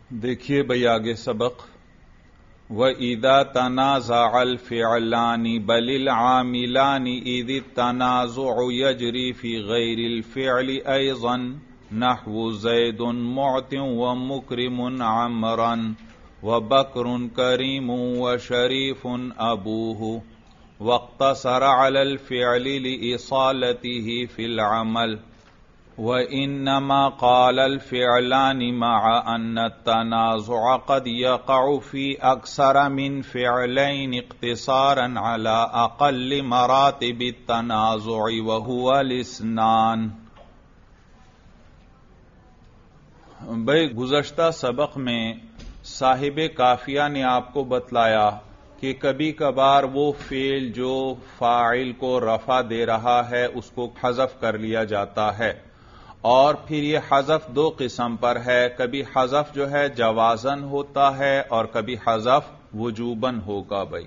دیکھیے بھائی آگے سبق وَإِذَا تَنَازَعَ الْفِعْلَانِ بَلِ الْعَامِلَانِ إِذِ التَّنَازُعُ يَجْرِي فِي غَيْرِ الْفِعْلِ أَيْضًا نَحْوُ زَيْدٌ مُعْطٍ وَمُكْرِمٌ عَمْرًا وَبَكْرٌ كَرِيمٌ وَشَرِيفٌ أَبُوهُ وَاقْتَصَرَ عَلَى الْفِعْلِ لِإِصَالَتِهِ فِي الْعَمَلِ وَإِنَّمَا قَالَ الْفِعْلَانِ مَعَ أَنَّ التَّنَازُعَ قَدْ يَقَعُ فِي أَكْثَرَ مِنْ فِعْلَيْنِ اخْتِصَارًا عَلَى أَقَلِّ مَرَاتِبِ التَّنَازُعِ وَهُوَ الْإِسْنَانُ۔ بھئی گزشتہ سبق میں صاحب کافیہ نے آپ کو بتلایا کہ کبھی کبھار وہ فعل جو فاعل کو رفع دے رہا ہے اس کو حذف کر لیا جاتا ہے، اور پھر یہ حذف دو قسم پر ہے، کبھی حذف جو ہے جوازن ہوتا ہے اور کبھی حذف وجوبن ہوگا۔ بھائی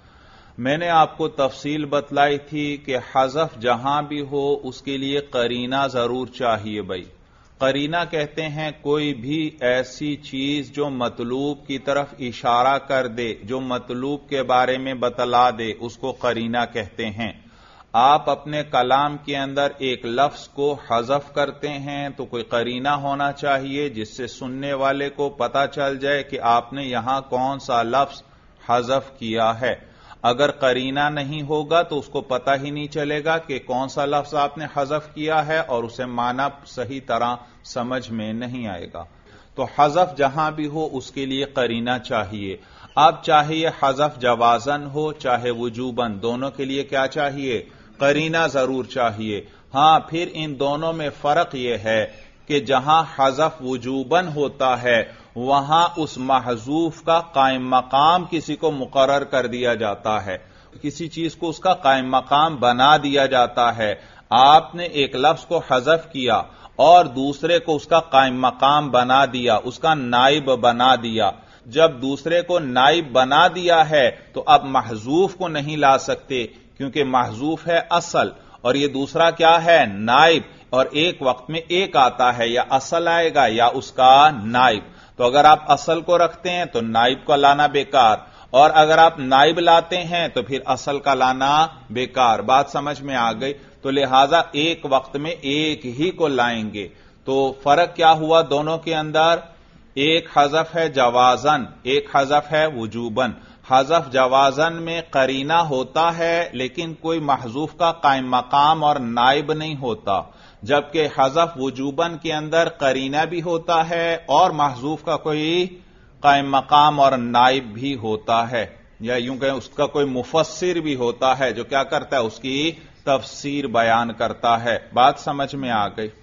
میں نے آپ کو تفصیل بتلائی تھی کہ حذف جہاں بھی ہو اس کے لیے قرینہ ضرور چاہیے۔ بھائی قرینہ کہتے ہیں کوئی بھی ایسی چیز جو مطلوب کی طرف اشارہ کر دے، جو مطلوب کے بارے میں بتلا دے، اس کو قرینہ کہتے ہیں۔ آپ اپنے کلام کے اندر ایک لفظ کو حذف کرتے ہیں تو کوئی قرینہ ہونا چاہیے جس سے سننے والے کو پتہ چل جائے کہ آپ نے یہاں کون سا لفظ حذف کیا ہے۔ اگر قرینہ نہیں ہوگا تو اس کو پتہ ہی نہیں چلے گا کہ کون سا لفظ آپ نے حذف کیا ہے، اور اسے معنی صحیح طرح سمجھ میں نہیں آئے گا۔ تو حذف جہاں بھی ہو اس کے لیے قرینہ چاہیے۔ اب چاہے یہ حذف جوازن ہو چاہے وجوبن، دونوں کے لیے کیا چاہیے؟ قرینہ ضرور چاہیے۔ ہاں پھر ان دونوں میں فرق یہ ہے کہ جہاں حذف وجوبن ہوتا ہے وہاں اس محذوف کا قائم مقام کسی کو مقرر کر دیا جاتا ہے، کسی چیز کو اس کا قائم مقام بنا دیا جاتا ہے۔ آپ نے ایک لفظ کو حذف کیا اور دوسرے کو اس کا قائم مقام بنا دیا، اس کا نائب بنا دیا۔ جب دوسرے کو نائب بنا دیا ہے تو اب محذوف کو نہیں لا سکتے کیونکہ محذوف ہے اصل، اور یہ دوسرا کیا ہے؟ نائب، اور ایک وقت میں ایک آتا ہے، یا اصل آئے گا یا اس کا نائب۔ تو اگر آپ اصل کو رکھتے ہیں تو نائب کا لانا بیکار، اور اگر آپ نائب لاتے ہیں تو پھر اصل کا لانا بیکار۔ بات سمجھ میں آ گئی؟ تو لہذا ایک وقت میں ایک ہی کو لائیں گے۔ تو فرق کیا ہوا دونوں کے اندر؟ ایک حذف ہے جوازن، ایک حذف ہے وجوبن۔ حذف جوازن میں قرینہ ہوتا ہے لیکن کوئی محذوف کا قائم مقام اور نائب نہیں ہوتا، جبکہ حذف وجوبن کے اندر قرینہ بھی ہوتا ہے اور محذوف کا کوئی قائم مقام اور نائب بھی ہوتا ہے، یا یوں کہ اس کا کوئی مفسر بھی ہوتا ہے جو کیا کرتا ہے؟ اس کی تفسیر بیان کرتا ہے۔ بات سمجھ میں آ گئی؟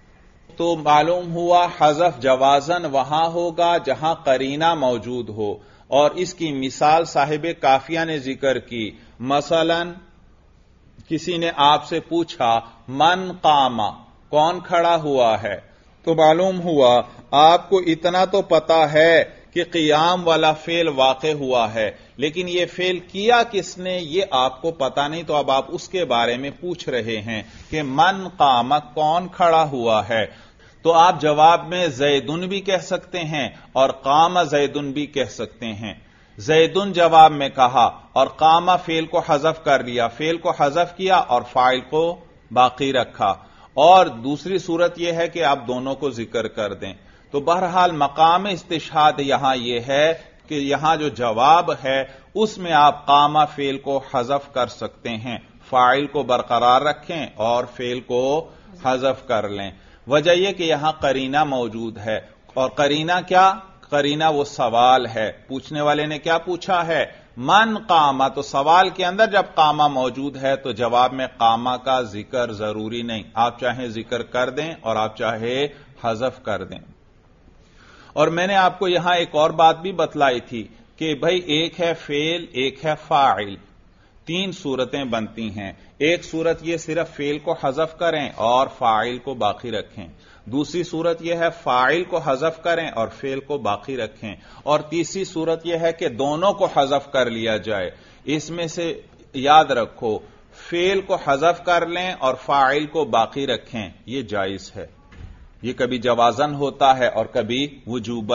تو معلوم ہوا حذف جوازن وہاں ہوگا جہاں قرینہ موجود ہو، اور اس کی مثال صاحب کافیہ نے ذکر کی۔ مثلا کسی نے آپ سے پوچھا من قام، کون کھڑا ہوا ہے؟ تو معلوم ہوا آپ کو اتنا تو پتا ہے کہ قیام والا فعل واقع ہوا ہے، لیکن یہ فعل کیا کس نے یہ آپ کو پتا نہیں، تو اب آپ اس کے بارے میں پوچھ رہے ہیں کہ من قام، کون کھڑا ہوا ہے؟ تو آپ جواب میں زیدن بھی کہہ سکتے ہیں اور قام زیدن بھی کہہ سکتے ہیں۔ زیدن جواب میں کہا اور قام فعل کو حذف کر لیا، فعل کو حذف کیا اور فاعل کو باقی رکھا، اور دوسری صورت یہ ہے کہ آپ دونوں کو ذکر کر دیں۔ تو بہرحال مقام استشہاد یہاں یہ ہے کہ یہاں جو جواب ہے اس میں آپ قام فعل کو حذف کر سکتے ہیں، فاعل کو برقرار رکھیں اور فعل کو حذف کر لیں۔ وجہ یہ کہ یہاں قرینہ موجود ہے، اور قرینہ کیا؟ قرینہ وہ سوال ہے، پوچھنے والے نے کیا پوچھا ہے؟ من قام، تو سوال کے اندر جب قامہ موجود ہے تو جواب میں قامہ کا ذکر ضروری نہیں، آپ چاہے ذکر کر دیں اور آپ چاہے حذف کر دیں۔ اور میں نے آپ کو یہاں ایک اور بات بھی بتلائی تھی کہ بھئی ایک ہے فعل، ایک ہے فاعل، تین صورتیں بنتی ہیں۔ ایک صورت یہ صرف فعل کو حذف کریں اور فاعل کو باقی رکھیں، دوسری صورت یہ ہے فاعل کو حذف کریں اور فعل کو باقی رکھیں، اور تیسری صورت یہ ہے کہ دونوں کو حذف کر لیا جائے۔ اس میں سے یاد رکھو فعل کو حذف کر لیں اور فاعل کو باقی رکھیں، یہ جائز ہے۔ یہ کبھی جوازن ہوتا ہے اور کبھی وجوبن،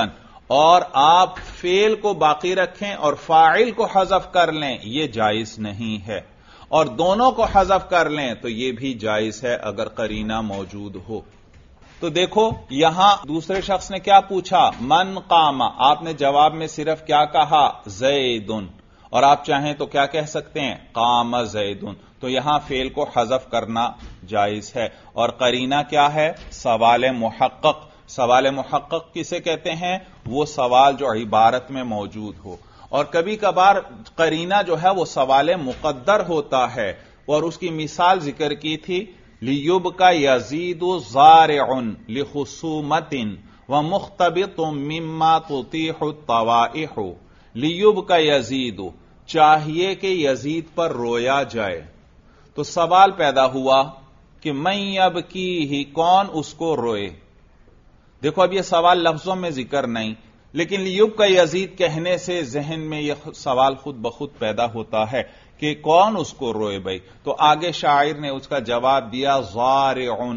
اور آپ فعل کو باقی رکھیں اور فاعل کو حذف کر لیں، یہ جائز نہیں ہے، اور دونوں کو حذف کر لیں تو یہ بھی جائز ہے اگر قرینہ موجود ہو۔ تو دیکھو یہاں دوسرے شخص نے کیا پوچھا، من قام، آپ نے جواب میں صرف کیا کہا، زیدن، اور آپ چاہیں تو کیا کہہ سکتے ہیں، قام زیدن، تو یہاں فعل کو حذف کرنا جائز ہے۔ اور قرینہ کیا ہے، سوال محقق۔ سوال محقق کسے کہتے ہیں، وہ سوال جو عبارت میں موجود ہو، اور کبھی کبھار قرینہ جو ہے وہ سوال مقدر ہوتا ہے، اور اس کی مثال ذکر کی تھی، لِيُبْقَ يَزِيدُ زَارِعٌ لِخُصُومَةٍ وَمُخْتَبِطٌ مِمَّا تُطِيحُ الطَّوَائِحُ۔ لِيُبْقَ يَزِيدُ، چاہیے کہ یزید پر رویا جائے، تو سوال پیدا ہوا کہ من یبکیہ، کون اس کو روئے۔ دیکھو اب یہ سوال لفظوں میں ذکر نہیں، لیکن لیبکا یزید کہنے سے ذہن میں یہ سوال خود بخود پیدا ہوتا ہے کہ کون اس کو روئے بھائی۔ تو آگے شاعر نے اس کا جواب دیا زارعن،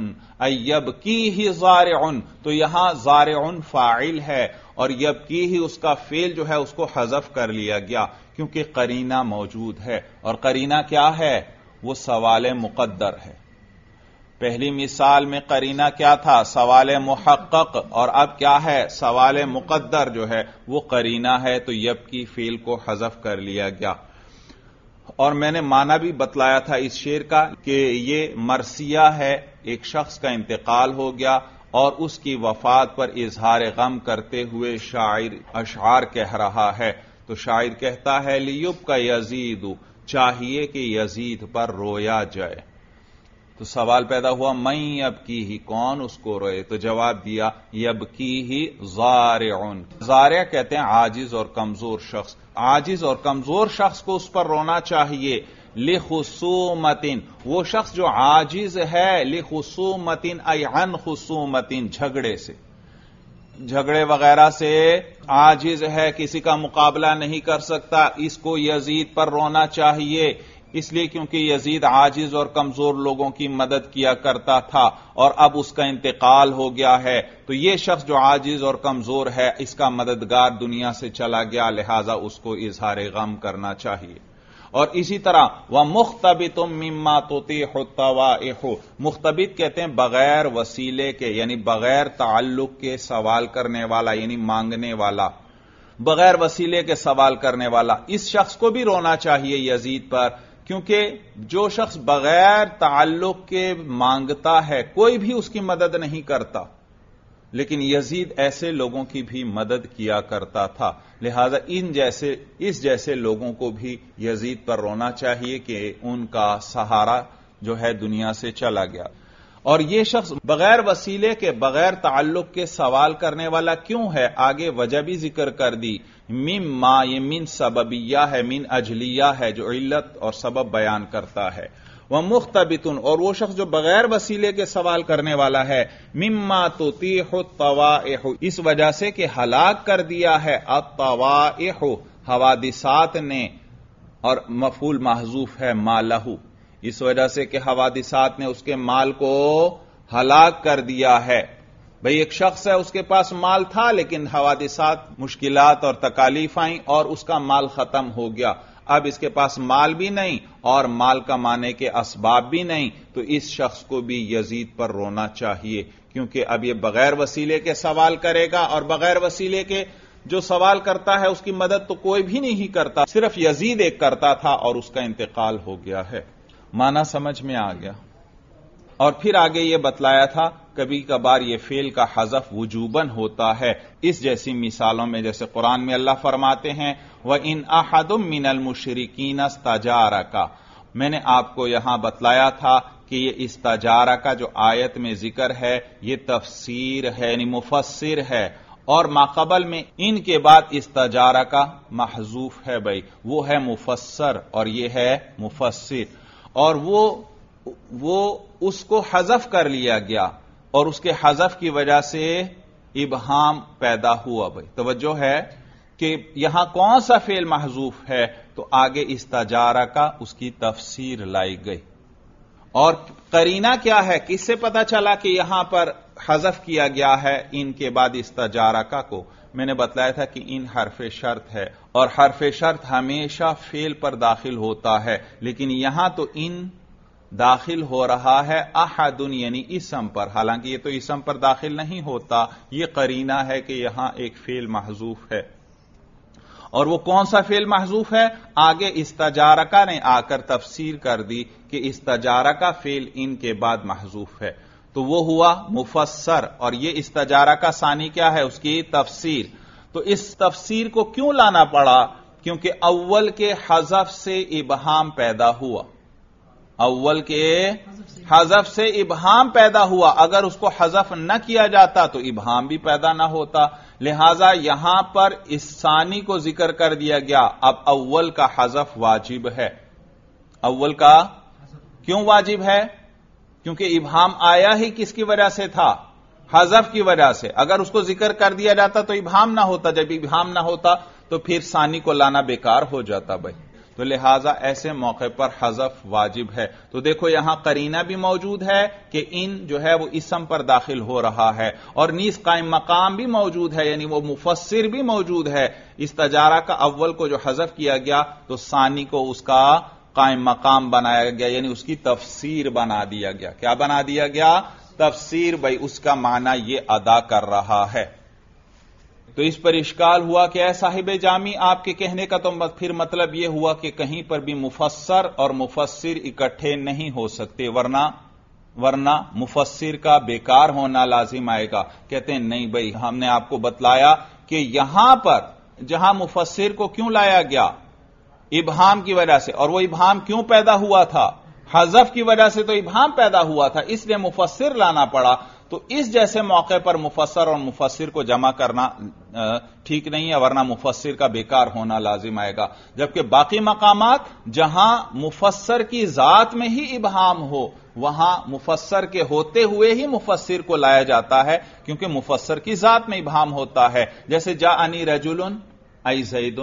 یبکیہ زارعن، تو یہاں زارعن فاعل ہے اور یبکیہ اس کا فعل جو ہے اس کو حذف کر لیا گیا کیونکہ قرینہ موجود ہے، اور قرینہ کیا ہے، وہ سوال مقدر ہے۔ پہلی مثال میں قرینہ کیا تھا، سوال محقق، اور اب کیا ہے، سوال مقدر جو ہے وہ قرینہ ہے، تو یبکی فعل کو حذف کر لیا گیا۔ اور میں نے معنی بھی بتلایا تھا اس شعر کا کہ یہ مرثیہ ہے، ایک شخص کا انتقال ہو گیا اور اس کی وفات پر اظہار غم کرتے ہوئے شاعر اشعار کہہ رہا ہے، تو شاعر کہتا ہے لیبکا یزید، چاہیے کہ یزید پر رویا جائے۔ تو سوال پیدا ہوا من یبکیہ، کون اس کو روئے، تو جواب دیا یبکیہ زارعن۔ زارع کہتے ہیں عاجز اور کمزور شخص، عاجز اور کمزور شخص کو اس پر رونا چاہیے، لخصومت، وہ شخص جو عاجز ہے، لخصومت ای عن خصومت، جھگڑے سے، جھگڑے وغیرہ سے عاجز ہے، کسی کا مقابلہ نہیں کر سکتا، اس کو یزید پر رونا چاہیے، اس لیے کیونکہ یزید عاجز اور کمزور لوگوں کی مدد کیا کرتا تھا اور اب اس کا انتقال ہو گیا ہے، تو یہ شخص جو عاجز اور کمزور ہے اس کا مددگار دنیا سے چلا گیا، لہذا اس کو اظہار غم کرنا چاہیے۔ اور اسی طرح وَمُخْتَبِطٌ مِّمَّا تُطِيحُ الطَّوَائِحُ، مختبط کہتے ہیں بغیر وسیلے کے، یعنی بغیر تعلق کے سوال کرنے والا، یعنی مانگنے والا، بغیر وسیلے کے سوال کرنے والا، اس شخص کو بھی رونا چاہیے یزید پر، کیونکہ جو شخص بغیر تعلق کے مانگتا ہے کوئی بھی اس کی مدد نہیں کرتا، لیکن یزید ایسے لوگوں کی بھی مدد کیا کرتا تھا، لہذا اس جیسے لوگوں کو بھی یزید پر رونا چاہیے کہ ان کا سہارا جو ہے دنیا سے چلا گیا۔ اور یہ شخص بغیر وسیلے کے، بغیر تعلق کے سوال کرنے والا کیوں ہے، آگے وجہ بھی ذکر کر دی، مما، یہ من سببیہ ہے، من اجلیہ ہے جو علت اور سبب بیان کرتا ہے، ومختبط، اور وہ شخص جو بغیر وسیلے کے سوال کرنے والا ہے، مما تطیح الطوائح، اس وجہ سے کہ ہلاک کر دیا ہے الطوائح، حوادثات نے، اور مفعول محذوف ہے مالہ، اس وجہ سے کہ حوادثات نے اس کے مال کو ہلاک کر دیا ہے۔ بھئی ایک شخص ہے، اس کے پاس مال تھا لیکن حوادثات، مشکلات اور تکالیف آئیں اور اس کا مال ختم ہو گیا، اب اس کے پاس مال بھی نہیں اور مال کمانے کے اسباب بھی نہیں، تو اس شخص کو بھی یزید پر رونا چاہیے، کیونکہ اب یہ بغیر وسیلے کے سوال کرے گا، اور بغیر وسیلے کے جو سوال کرتا ہے اس کی مدد تو کوئی بھی نہیں کرتا، صرف یزید ایک کرتا تھا اور اس کا انتقال ہو گیا ہے۔ معنی سمجھ میں آ گیا۔ اور پھر آگے یہ بتلایا تھا کبھی کبھار یہ فعل کا حذف وجوباً ہوتا ہے، اس جیسی مثالوں میں جیسے قرآن میں اللہ فرماتے ہیں وَإِنْ أَحَدٌ مِّنَ الْمُشْرِكِينَ اسْتَجَارَكَ، میں نے آپ کو یہاں بتلایا تھا کہ یہ استجارہ کا جو آیت میں ذکر ہے یہ تفسیر ہے، یعنی مفسر ہے، اور ماقبل میں ان کے بعد استجارہ کا محذوف ہے بھائی، وہ ہے مفسر اور یہ ہے مفسر، اور وہ اس کو حذف کر لیا گیا اور اس کے حذف کی وجہ سے ابہام پیدا ہوا بھائی۔ توجہ ہے کہ یہاں کون سا فعل محذوف ہے، تو آگے استجارہ کا اس کی تفسیر لائی گئی۔ اور قرینہ کیا ہے، کس سے پتا چلا کہ یہاں پر حذف کیا گیا ہے ان کے بعد استجارکا کو، میں نے بتلایا تھا کہ ان حرف شرط ہے، اور حرف شرط ہمیشہ فعل پر داخل ہوتا ہے، لیکن یہاں تو ان داخل ہو رہا ہے احد یعنی اسم پر، حالانکہ یہ تو اسم پر داخل نہیں ہوتا، یہ قرینہ ہے کہ یہاں ایک فعل محذوف ہے۔ اور وہ کون سا فعل محذوف ہے؟ آگے استجارکا نے آ کر تفسیر کر دی کہ استجارکا فعل ان کے بعد محذوف ہے، تو وہ ہوا مفسر، اور یہ استجارکا ثانی کیا ہے؟ اس کی تفسیر۔ تو اس تفسیر کو کیوں لانا پڑا؟ کیونکہ اول کے حذف سے ابہام پیدا ہوا، اول کے حذف سے ابہام پیدا ہوا، اگر اس کو حذف نہ کیا جاتا تو ابہام بھی پیدا نہ ہوتا، لہذا یہاں پر اس ثانی کو ذکر کر دیا گیا۔ اب اول کا حذف واجب ہے۔ اول کا کیوں واجب ہے؟ کیونکہ ابہام آیا ہی کس کی وجہ سے تھا؟ حذف کی وجہ سے۔ اگر اس کو ذکر کر دیا جاتا تو ابہام نہ ہوتا، جب ابہام نہ ہوتا تو پھر ثانی کو لانا بیکار ہو جاتا بھائی، تو لہذا ایسے موقع پر حذف واجب ہے۔ تو دیکھو یہاں قرینہ بھی موجود ہے کہ ان جو ہے وہ اسم پر داخل ہو رہا ہے، اور نیز قائم مقام بھی موجود ہے، یعنی وہ مفسر بھی موجود ہے۔ استجارہ کا اول کو جو حذف کیا گیا تو ثانی کو اس کا قائم مقام بنایا گیا، یعنی اس کی تفسیر بنا دیا گیا۔ کیا بنا دیا گیا؟ تفسیر، بھائی اس کا معنی یہ ادا کر رہا ہے۔ تو اس پر اشکال ہوا کہ اے صاحب جامی، آپ کے کہنے کا تو پھر مطلب یہ ہوا کہ کہیں پر بھی مفسر اور مفسر اکٹھے نہیں ہو سکتے، ورنہ مفسر کا بیکار ہونا لازم آئے گا۔ کہتے ہیں نہیں بھائی، ہم نے آپ کو بتلایا کہ یہاں پر جہاں مفسر کو کیوں لایا گیا؟ ابہام کی وجہ سے، اور وہ ابہام کیوں پیدا ہوا تھا؟ حذف کی وجہ سے تو ابہام پیدا ہوا تھا، اس لیے مفسر لانا پڑا۔ تو اس جیسے موقع پر مفسر اور مفسر کو جمع کرنا ٹھیک نہیں ہے، ورنہ مفسر کا بیکار ہونا لازم آئے گا۔ جبکہ باقی مقامات جہاں مفسر کی ذات میں ہی ابہام ہو، وہاں مفسر کے ہوتے ہوئے ہی مفسر کو لایا جاتا ہے، کیونکہ مفسر کی ذات میں ابہام ہوتا ہے۔ جیسے جاءنی رجل ای زید،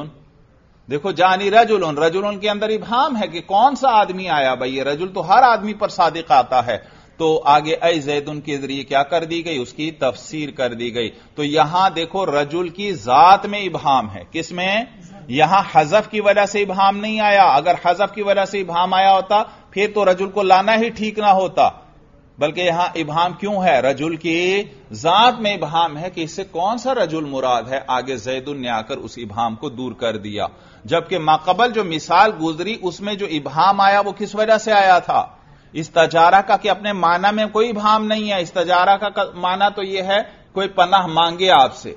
دیکھو جاءنی رجل، رجل کے اندر ابہام ہے کہ کون سا آدمی آیا؟ بھائی یہ رجل تو ہر آدمی پر صادق آتا ہے، تو آگے اے زیدن کے ذریعے کیا کر دی گئی؟ اس کی تفسیر کر دی گئی۔ تو یہاں دیکھو رجل کی ذات میں ابہام ہے، کس میں؟ یہاں حذف کی وجہ سے ابہام نہیں آیا، اگر حذف کی وجہ سے ابہام آیا ہوتا پھر تو رجل کو لانا ہی ٹھیک نہ ہوتا، بلکہ یہاں ابہام کیوں ہے؟ رجل کی ذات میں ابہام ہے کہ اس سے کون سا رجل مراد ہے، آگے زیدن نے آ کر اس ابہام کو دور کر دیا۔ جبکہ ماقبل جو مثال گزری اس میں جو ابہام آیا وہ کس وجہ سے آیا تھا؟ استجارہ کا، کہ اپنے معنی میں کوئی ابہام نہیں ہے۔ استجارہ کا معنی تو یہ ہے کوئی پناہ مانگے آپ سے،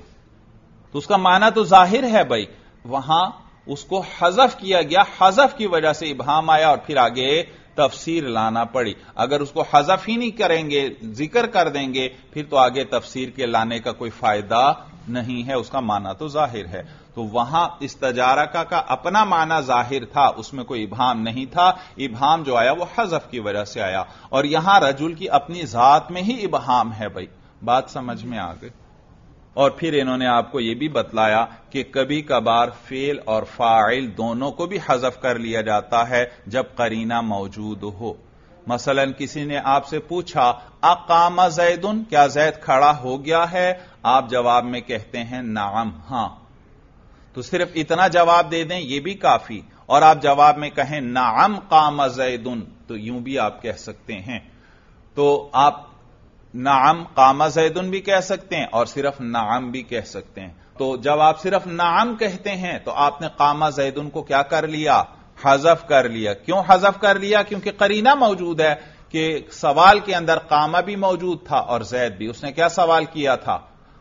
تو اس کا معنی تو ظاہر ہے بھائی، وہاں اس کو حذف کیا گیا، حذف کی وجہ سے ابہام آیا اور پھر آگے تفسیر لانا پڑی۔ اگر اس کو حذف ہی نہیں کریں گے، ذکر کر دیں گے، پھر تو آگے تفسیر کے لانے کا کوئی فائدہ نہیں ہے، اس کا معنی تو ظاہر ہے۔ تو وہاں استجارہ کا اپنا معنی ظاہر تھا، اس میں کوئی ابہام نہیں تھا، ابہام جو آیا وہ حذف کی وجہ سے آیا، اور یہاں رجل کی اپنی ذات میں ہی ابہام ہے بھائی، بات سمجھ میں آ گئی۔ اور پھر انہوں نے آپ کو یہ بھی بتلایا کہ کبھی کبھار فعل اور فاعل دونوں کو بھی حذف کر لیا جاتا ہے جب قرینہ موجود ہو۔ مثلا کسی نے آپ سے پوچھا اقام زید، کیا زید کھڑا ہو گیا ہے؟ آپ جواب میں کہتے ہیں نعم، ہاں، تو صرف اتنا جواب دے دیں یہ بھی کافی، اور آپ جواب میں کہیں نعم قام زید، تو یوں بھی آپ کہہ سکتے ہیں۔ تو آپ نعم قام زید بھی کہہ سکتے ہیں اور صرف نعم بھی کہہ سکتے ہیں۔ تو جب آپ صرف نعم کہتے ہیں تو آپ نے قام زید کو کیا کر لیا؟ حذف کر لیا۔ کیوں حذف کر لیا؟ کیونکہ قرینہ موجود ہے کہ سوال کے اندر قامہ بھی موجود تھا اور زید بھی۔ اس نے کیا سوال کیا تھا؟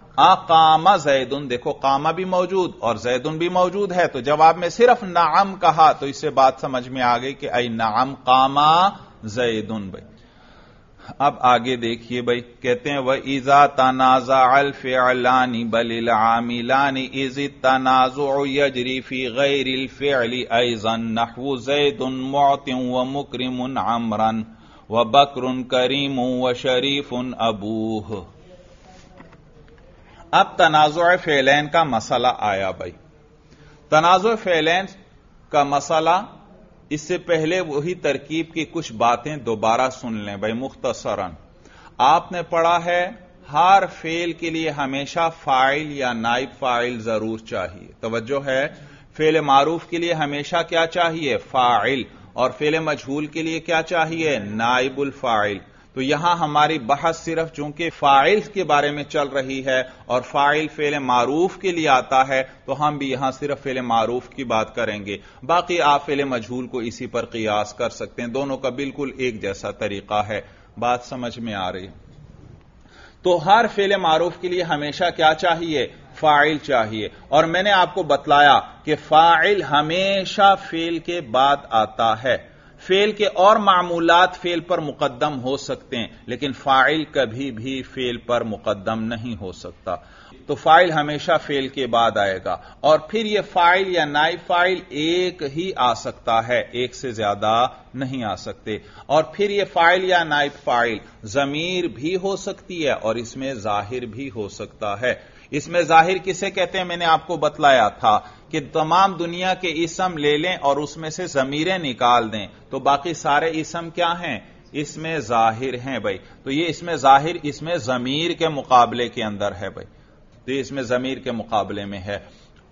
اقام زید، دیکھو قامہ بھی موجود اور زید بھی موجود ہے، تو جواب میں صرف نعم کہا تو اس سے بات سمجھ میں آ گئی کہ اے نعم قام زید بھائی۔ اب آگے دیکھیے بھائی، کہتے ہیں وَإِذَا تَنَازَعَ الْفِعْلَانِ بَلِ الْعَامِلَانِ إِذِ التَّنَازُعُ يَجْرِي فِي غَيْرِ الْفِعْلِ أَيْضًا نَحْوُ زَيْدٌ مُعْطٍ وَمُكْرِمٌ عَمْرًا وَبَكْرٌ كَرِيمٌ وَشَرِيفٌ أَبُوهُ۔ اب تنازع فعلین کا مسئلہ آیا بھائی۔ تنازع فعلین کا مسئلہ، اس سے پہلے وہی ترکیب کی کچھ باتیں دوبارہ سن لیں بھائی مختصراً۔ آپ نے پڑھا ہے ہر فعل کے لیے ہمیشہ فاعل یا نائب فاعل ضرور چاہیے. توجہ ہے، فعل معروف کے لیے ہمیشہ کیا چاہیے؟ فاعل. اور فعل مجہول کے لیے کیا چاہیے؟ نائب الفاعل. تو یہاں ہماری بحث صرف چونکہ فاعل کے بارے میں چل رہی ہے اور فاعل فعل معروف کے لیے آتا ہے تو ہم بھی یہاں صرف فعل معروف کی بات کریں گے. باقی آپ فعل مجہول کو اسی پر قیاس کر سکتے ہیں، دونوں کا بالکل ایک جیسا طریقہ ہے. بات سمجھ میں آ رہی ہے؟ تو ہر فعل معروف کے لیے ہمیشہ کیا چاہیے؟ فاعل چاہیے. اور میں نے آپ کو بتلایا کہ فاعل ہمیشہ فعل کے بعد آتا ہے. فعل کے اور معمولات فعل پر مقدم ہو سکتے ہیں لیکن فاعل کبھی بھی فعل پر مقدم نہیں ہو سکتا. تو فاعل ہمیشہ فعل کے بعد آئے گا. اور پھر یہ فاعل یا نائب فاعل ایک ہی آ سکتا ہے، ایک سے زیادہ نہیں آ سکتے. اور پھر یہ فاعل یا نائب فاعل ضمیر بھی ہو سکتی ہے اور اس میں ظاہر بھی ہو سکتا ہے. اس میں ظاہر کسے کہتے ہیں؟ میں نے آپ کو بتلایا تھا کہ تمام دنیا کے اسم لے لیں اور اس میں سے ضمیریں نکال دیں تو باقی سارے اسم کیا ہیں؟ اس میں ظاہر ہیں بھائی. تو یہ اس میں ظاہر اس میں ضمیر کے مقابلے کے اندر ہے بھائی، تو اس میں ضمیر کے مقابلے میں ہے.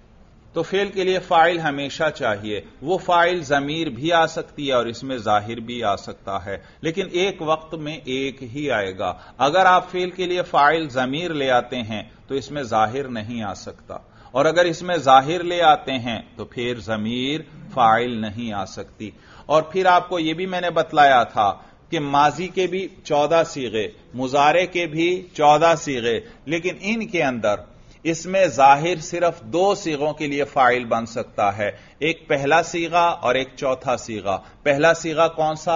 تو فعل کے لیے فاعل ہمیشہ چاہیے. وہ فاعل ضمیر بھی آ سکتی ہے اور اس میں ظاہر بھی آ سکتا ہے لیکن ایک وقت میں ایک ہی آئے گا. اگر آپ فعل کے لیے فاعل ضمیر لے آتے ہیں تو اس میں ظاہر نہیں آ سکتا، اور اگر اس میں ظاہر لے آتے ہیں تو پھر ضمیر فاعل نہیں آ سکتی. اور پھر آپ کو یہ بھی میں نے بتلایا تھا کہ ماضی کے بھی 14 صیغے، مضارع کے بھی 14 صیغے، لیکن ان کے اندر اس میں ظاہر صرف 2 صیغوں کے لیے فاعل بن سکتا ہے، ایک پہلا صیغہ اور ایک چوتھا صیغہ. پہلا صیغہ کون سا؟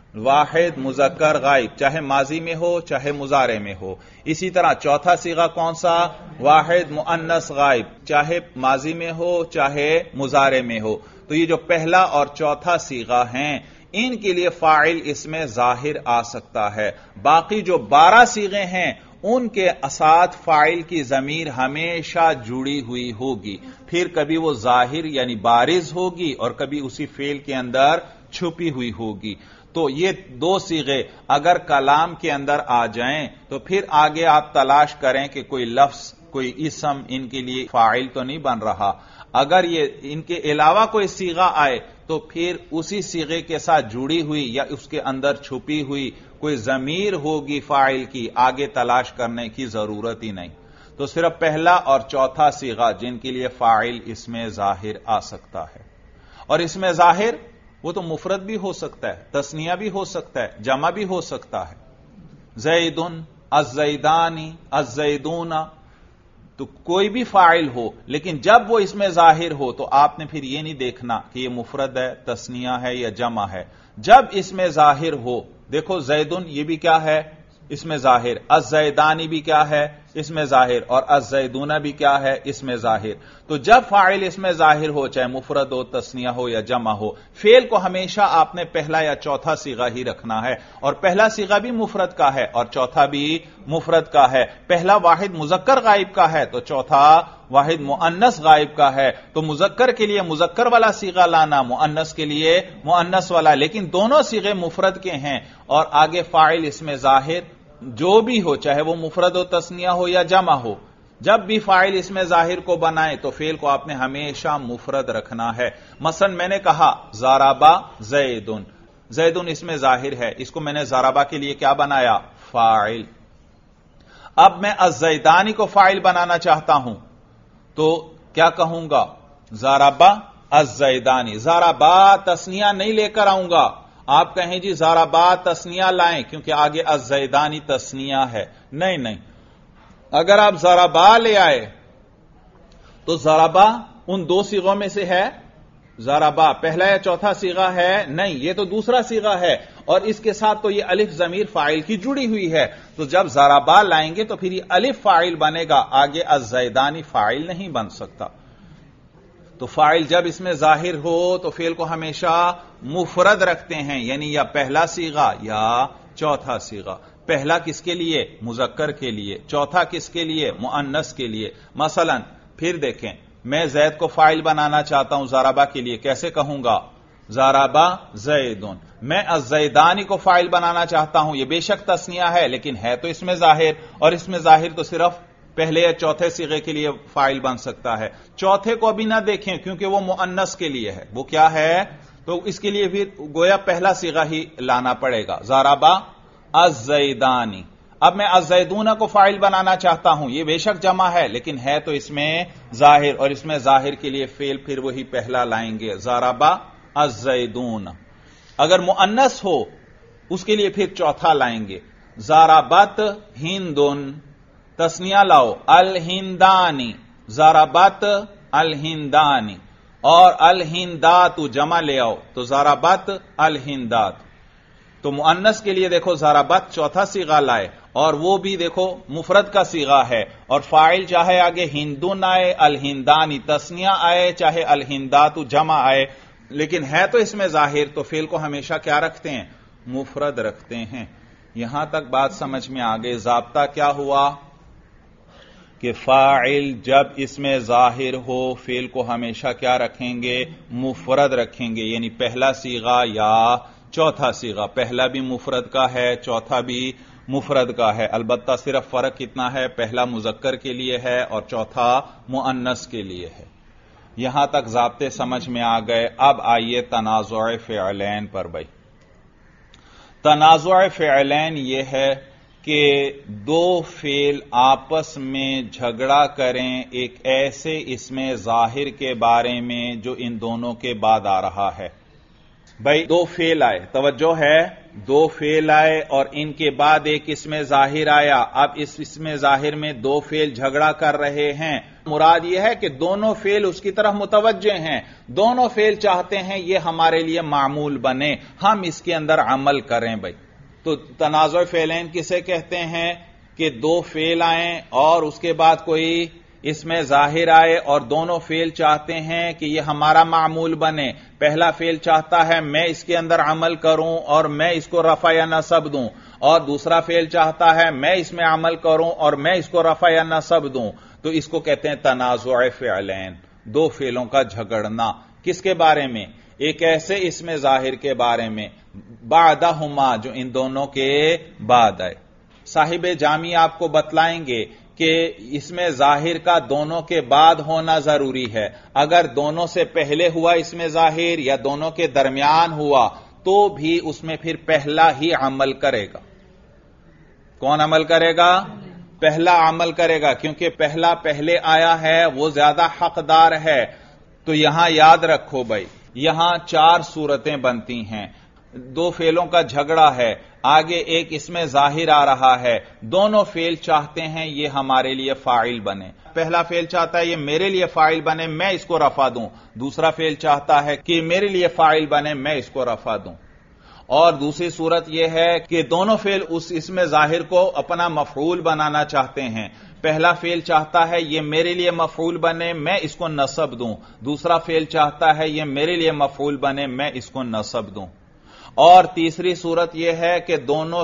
واحد مذکر غائب، چاہے ماضی میں ہو چاہے مضارع میں ہو. اسی طرح چوتھا صیغہ کون سا؟ واحد مؤنث غائب، چاہے ماضی میں ہو چاہے مضارع میں ہو. تو یہ جو پہلا اور چوتھا صیغہ ہیں ان کے لیے فاعل اس میں ظاہر آ سکتا ہے. باقی جو 12 صیغے ہیں ان کے ساتھ فاعل کی ضمیر ہمیشہ جڑی ہوئی ہوگی، پھر کبھی وہ ظاہر یعنی بارز ہوگی اور کبھی اسی فعل کے اندر چھپی ہوئی ہوگی. تو یہ 2 صیغے اگر کلام کے اندر آ جائیں تو پھر آگے آپ تلاش کریں کہ کوئی لفظ کوئی اسم ان کے لیے فاعل تو نہیں بن رہا. اگر یہ ان کے علاوہ کوئی صیغہ آئے تو پھر اسی صیغے کے ساتھ جڑی ہوئی یا اس کے اندر چھپی ہوئی کوئی ضمیر ہوگی فاعل کی، آگے تلاش کرنے کی ضرورت ہی نہیں. تو صرف پہلا اور چوتھا صیغہ جن کے لیے فاعل اس میں ظاہر آ سکتا ہے. اور اس میں ظاہر وہ تو مفرد بھی ہو سکتا ہے، تثنیہ بھی ہو سکتا ہے، جمع بھی ہو سکتا ہے. زیدن، الزیدانی، الزیدون، تو کوئی بھی فاعل ہو لیکن جب وہ اس میں ظاہر ہو تو آپ نے پھر یہ نہیں دیکھنا کہ یہ مفرد ہے، تثنیہ ہے یا جمع ہے. جب اس میں ظاہر ہو، دیکھو زیدن یہ بھی کیا ہے؟ اس میں ظاہر. الزیدانی بھی کیا ہے؟ اس میں ظاہر. اور الزیدون بھی کیا ہے؟ اس میں ظاہر. تو جب فاعل اس میں ظاہر ہو، چاہے مفرد ہو، تثنیہ ہو یا جمع ہو، فعل کو ہمیشہ آپ نے پہلا یا چوتھا صیغہ ہی رکھنا ہے. اور پہلا صیغہ بھی مفرد کا ہے اور چوتھا بھی مفرد کا ہے. پہلا واحد مذکر غائب کا ہے تو چوتھا واحد مؤنث غائب کا ہے. تو مذکر کے لیے مذکر والا صیغہ لانا، مؤنث کے لیے مؤنث والا، لیکن دونوں صیغے مفرد کے ہیں اور آگے فاعل اس میں ظاہر جو بھی ہو، چاہے وہ مفرد ہو، تثنیہ ہو یا جمع ہو، جب بھی فاعل اس میں ظاہر کو بنائے تو فعل کو آپ نے ہمیشہ مفرد رکھنا ہے. مثلا میں نے کہا ضربا زیدن، زیدن اس میں ظاہر ہے، اس کو میں نے ضربا کے لیے کیا بنایا؟ فاعل. اب میں الزیدانی کو فاعل بنانا چاہتا ہوں تو کیا کہوں گا؟ ضربا الزیدانی. ضربا تثنیہ نہیں لے کر آؤں گا. آپ کہیں جی ضربا تثنیہ لائیں کیونکہ آگے الزیدانی تثنیہ ہے. نہیں، اگر آپ ضربا لے آئے تو ضربا ان 2 صیغوں میں سے ہے. ضربا پہلا یا چوتھا صیغہ ہے؟ نہیں، یہ تو دوسرا صیغہ ہے اور اس کے ساتھ تو یہ الف ضمیر فاعل کی جڑی ہوئی ہے. تو جب ضربا لائیں گے تو پھر یہ الف فاعل بنے گا، آگے الزیدانی فاعل نہیں بن سکتا. تو فاعل جب اس میں ظاہر ہو تو فعل کو ہمیشہ مفرد رکھتے ہیں، یعنی یا پہلا صیغہ یا چوتھا صیغہ. پہلا کس کے لیے؟ مذکر کے لیے. چوتھا کس کے لیے؟ مؤنث کے لیے. مثلا پھر دیکھیں، میں زید کو فاعل بنانا چاہتا ہوں ضربا کے لیے، کیسے کہوں گا؟ ضربا زیدن، میں الزیدانی کو فاعل بنانا چاہتا ہوں، یہ بے شک تثنیہ ہے لیکن ہے تو اس میں ظاہر، اور اس میں ظاہر تو صرف پہلے یا چوتھے صیغے کے لیے فاعل بن سکتا ہے۔ چوتھے کو ابھی نہ دیکھیں کیونکہ وہ مؤنث کے لیے ہے، وہ کیا ہے؟ تو اس کے لیے بھی گویا پہلا صیغہ ہی لانا پڑے گا، ضربا الزیدانی۔ اب میں الزیدون کو فاعل بنانا چاہتا ہوں، یہ بے شک جمع ہے لیکن ہے تو اس میں ظاہر، اور اس میں ظاہر کے لیے فعل پھر وہی پہلا لائیں گے، ضربا الزیدون۔ اگر مؤنث ہو اس کے لیے پھر چوتھا لائیں گے، ضربت ہندن، تثنیہ لاؤ الہندانی، ضربت الہندانی، اور الہندات جمع لے آؤ تو ضربت الہندات۔ تو مؤنث کے لیے دیکھو ضربت چوتھا صیغہ لائے، اور وہ بھی دیکھو مفرد کا صیغہ ہے، اور فاعل چاہے آگے ہندن آئے، الہندانی تثنیہ آئے، چاہے الہندات جمع آئے، لیکن ہے تو اس میں ظاہر، تو فعل کو ہمیشہ کیا رکھتے ہیں؟ مفرد رکھتے ہیں۔ یہاں تک بات سمجھ میں آگے۔ ضابطہ کیا ہوا کہ فاعل جب اس میں ظاہر ہو فعل کو ہمیشہ کیا رکھیں گے؟ مفرد رکھیں گے، یعنی پہلا صیغہ یا چوتھا صیغہ، پہلا بھی مفرد کا ہے چوتھا بھی مفرد کا ہے، البتہ صرف فرق کتنا ہے؟ پہلا مذکر کے لیے ہے اور چوتھا مؤنث کے لیے ہے۔ یہاں تک ضابطے سمجھ میں آ گئے۔ اب آئیے تنازع فعلین پر بھائی۔ تنازع فعلین یہ ہے کہ دو فعل آپس میں جھگڑا کریں ایک ایسے اسم ظاہر کے بارے میں جو ان دونوں کے بعد آ رہا ہے۔ بھائی دو فعل آئے، توجہ ہے، دو فعل آئے اور ان کے بعد ایک اسم ظاہر آیا۔ اب اس اسم ظاہر میں دو فعل جھگڑا کر رہے ہیں، مراد یہ ہے کہ دونوں فعل اس کی طرف متوجہ ہیں، دونوں فعل چاہتے ہیں یہ ہمارے لیے معمول بنے، ہم اس کے اندر عمل کریں بھائی۔ تو تنازع فعلین کسے کہتے ہیں؟ کہ دو فعل آئیں اور اس کے بعد کوئی اس میں ظاہر آئے اور دونوں فعل چاہتے ہیں کہ یہ ہمارا معمول بنے۔ پہلا فعل چاہتا ہے میں اس کے اندر عمل کروں اور میں اس کو رفع یا نصب دوں، اور دوسرا فعل چاہتا ہے میں اس میں عمل کروں اور میں اس کو رفع یا نصب دوں، تو اس کو کہتے ہیں تنازع فعلین، دو فعلوں کا جھگڑنا۔ کس کے بارے میں؟ ایک ایسے اسم ظاہر کے بارے میں، بعدہما جو ان دونوں کے بعد آئے۔ صاحب جامی آپ کو بتلائیں گے کہ اس میں ظاہر کا دونوں کے بعد ہونا ضروری ہے، اگر دونوں سے پہلے ہوا اس میں ظاہر یا دونوں کے درمیان ہوا تو بھی اس میں پھر پہلا ہی عمل کرے گا۔ کون عمل کرے گا؟ پہلا عمل کرے گا، کیونکہ پہلا پہلے آیا ہے وہ زیادہ حقدار ہے۔ تو یہاں یاد رکھو بھائی، یہاں چار صورتیں بنتی ہیں، دو فعلوں کا جھگڑا ہے، آگے ایک اس میں ظاہر آ رہا ہے، دونوں فعل چاہتے ہیں یہ ہمارے لیے فاعل بنے۔ پہلا فعل چاہتا ہے یہ میرے لیے فاعل بنے، میں اس کو رفع دوں، دوسرا فعل چاہتا ہے کہ میرے لیے فاعل بنے، میں اس کو رفع دوں۔ اور دوسری صورت یہ ہے کہ دونوں فعل اس اسم ظاہر کو اپنا مفعول بنانا چاہتے ہیں، پہلا فعل چاہتا ہے یہ میرے لیے مفعول بنے، میں اس کو نصب دوں، دوسرا فعل چاہتا ہے یہ میرے لیے مفعول بنے، میں اس کو نصب دوں۔ اور تیسری صورت یہ ہے کہ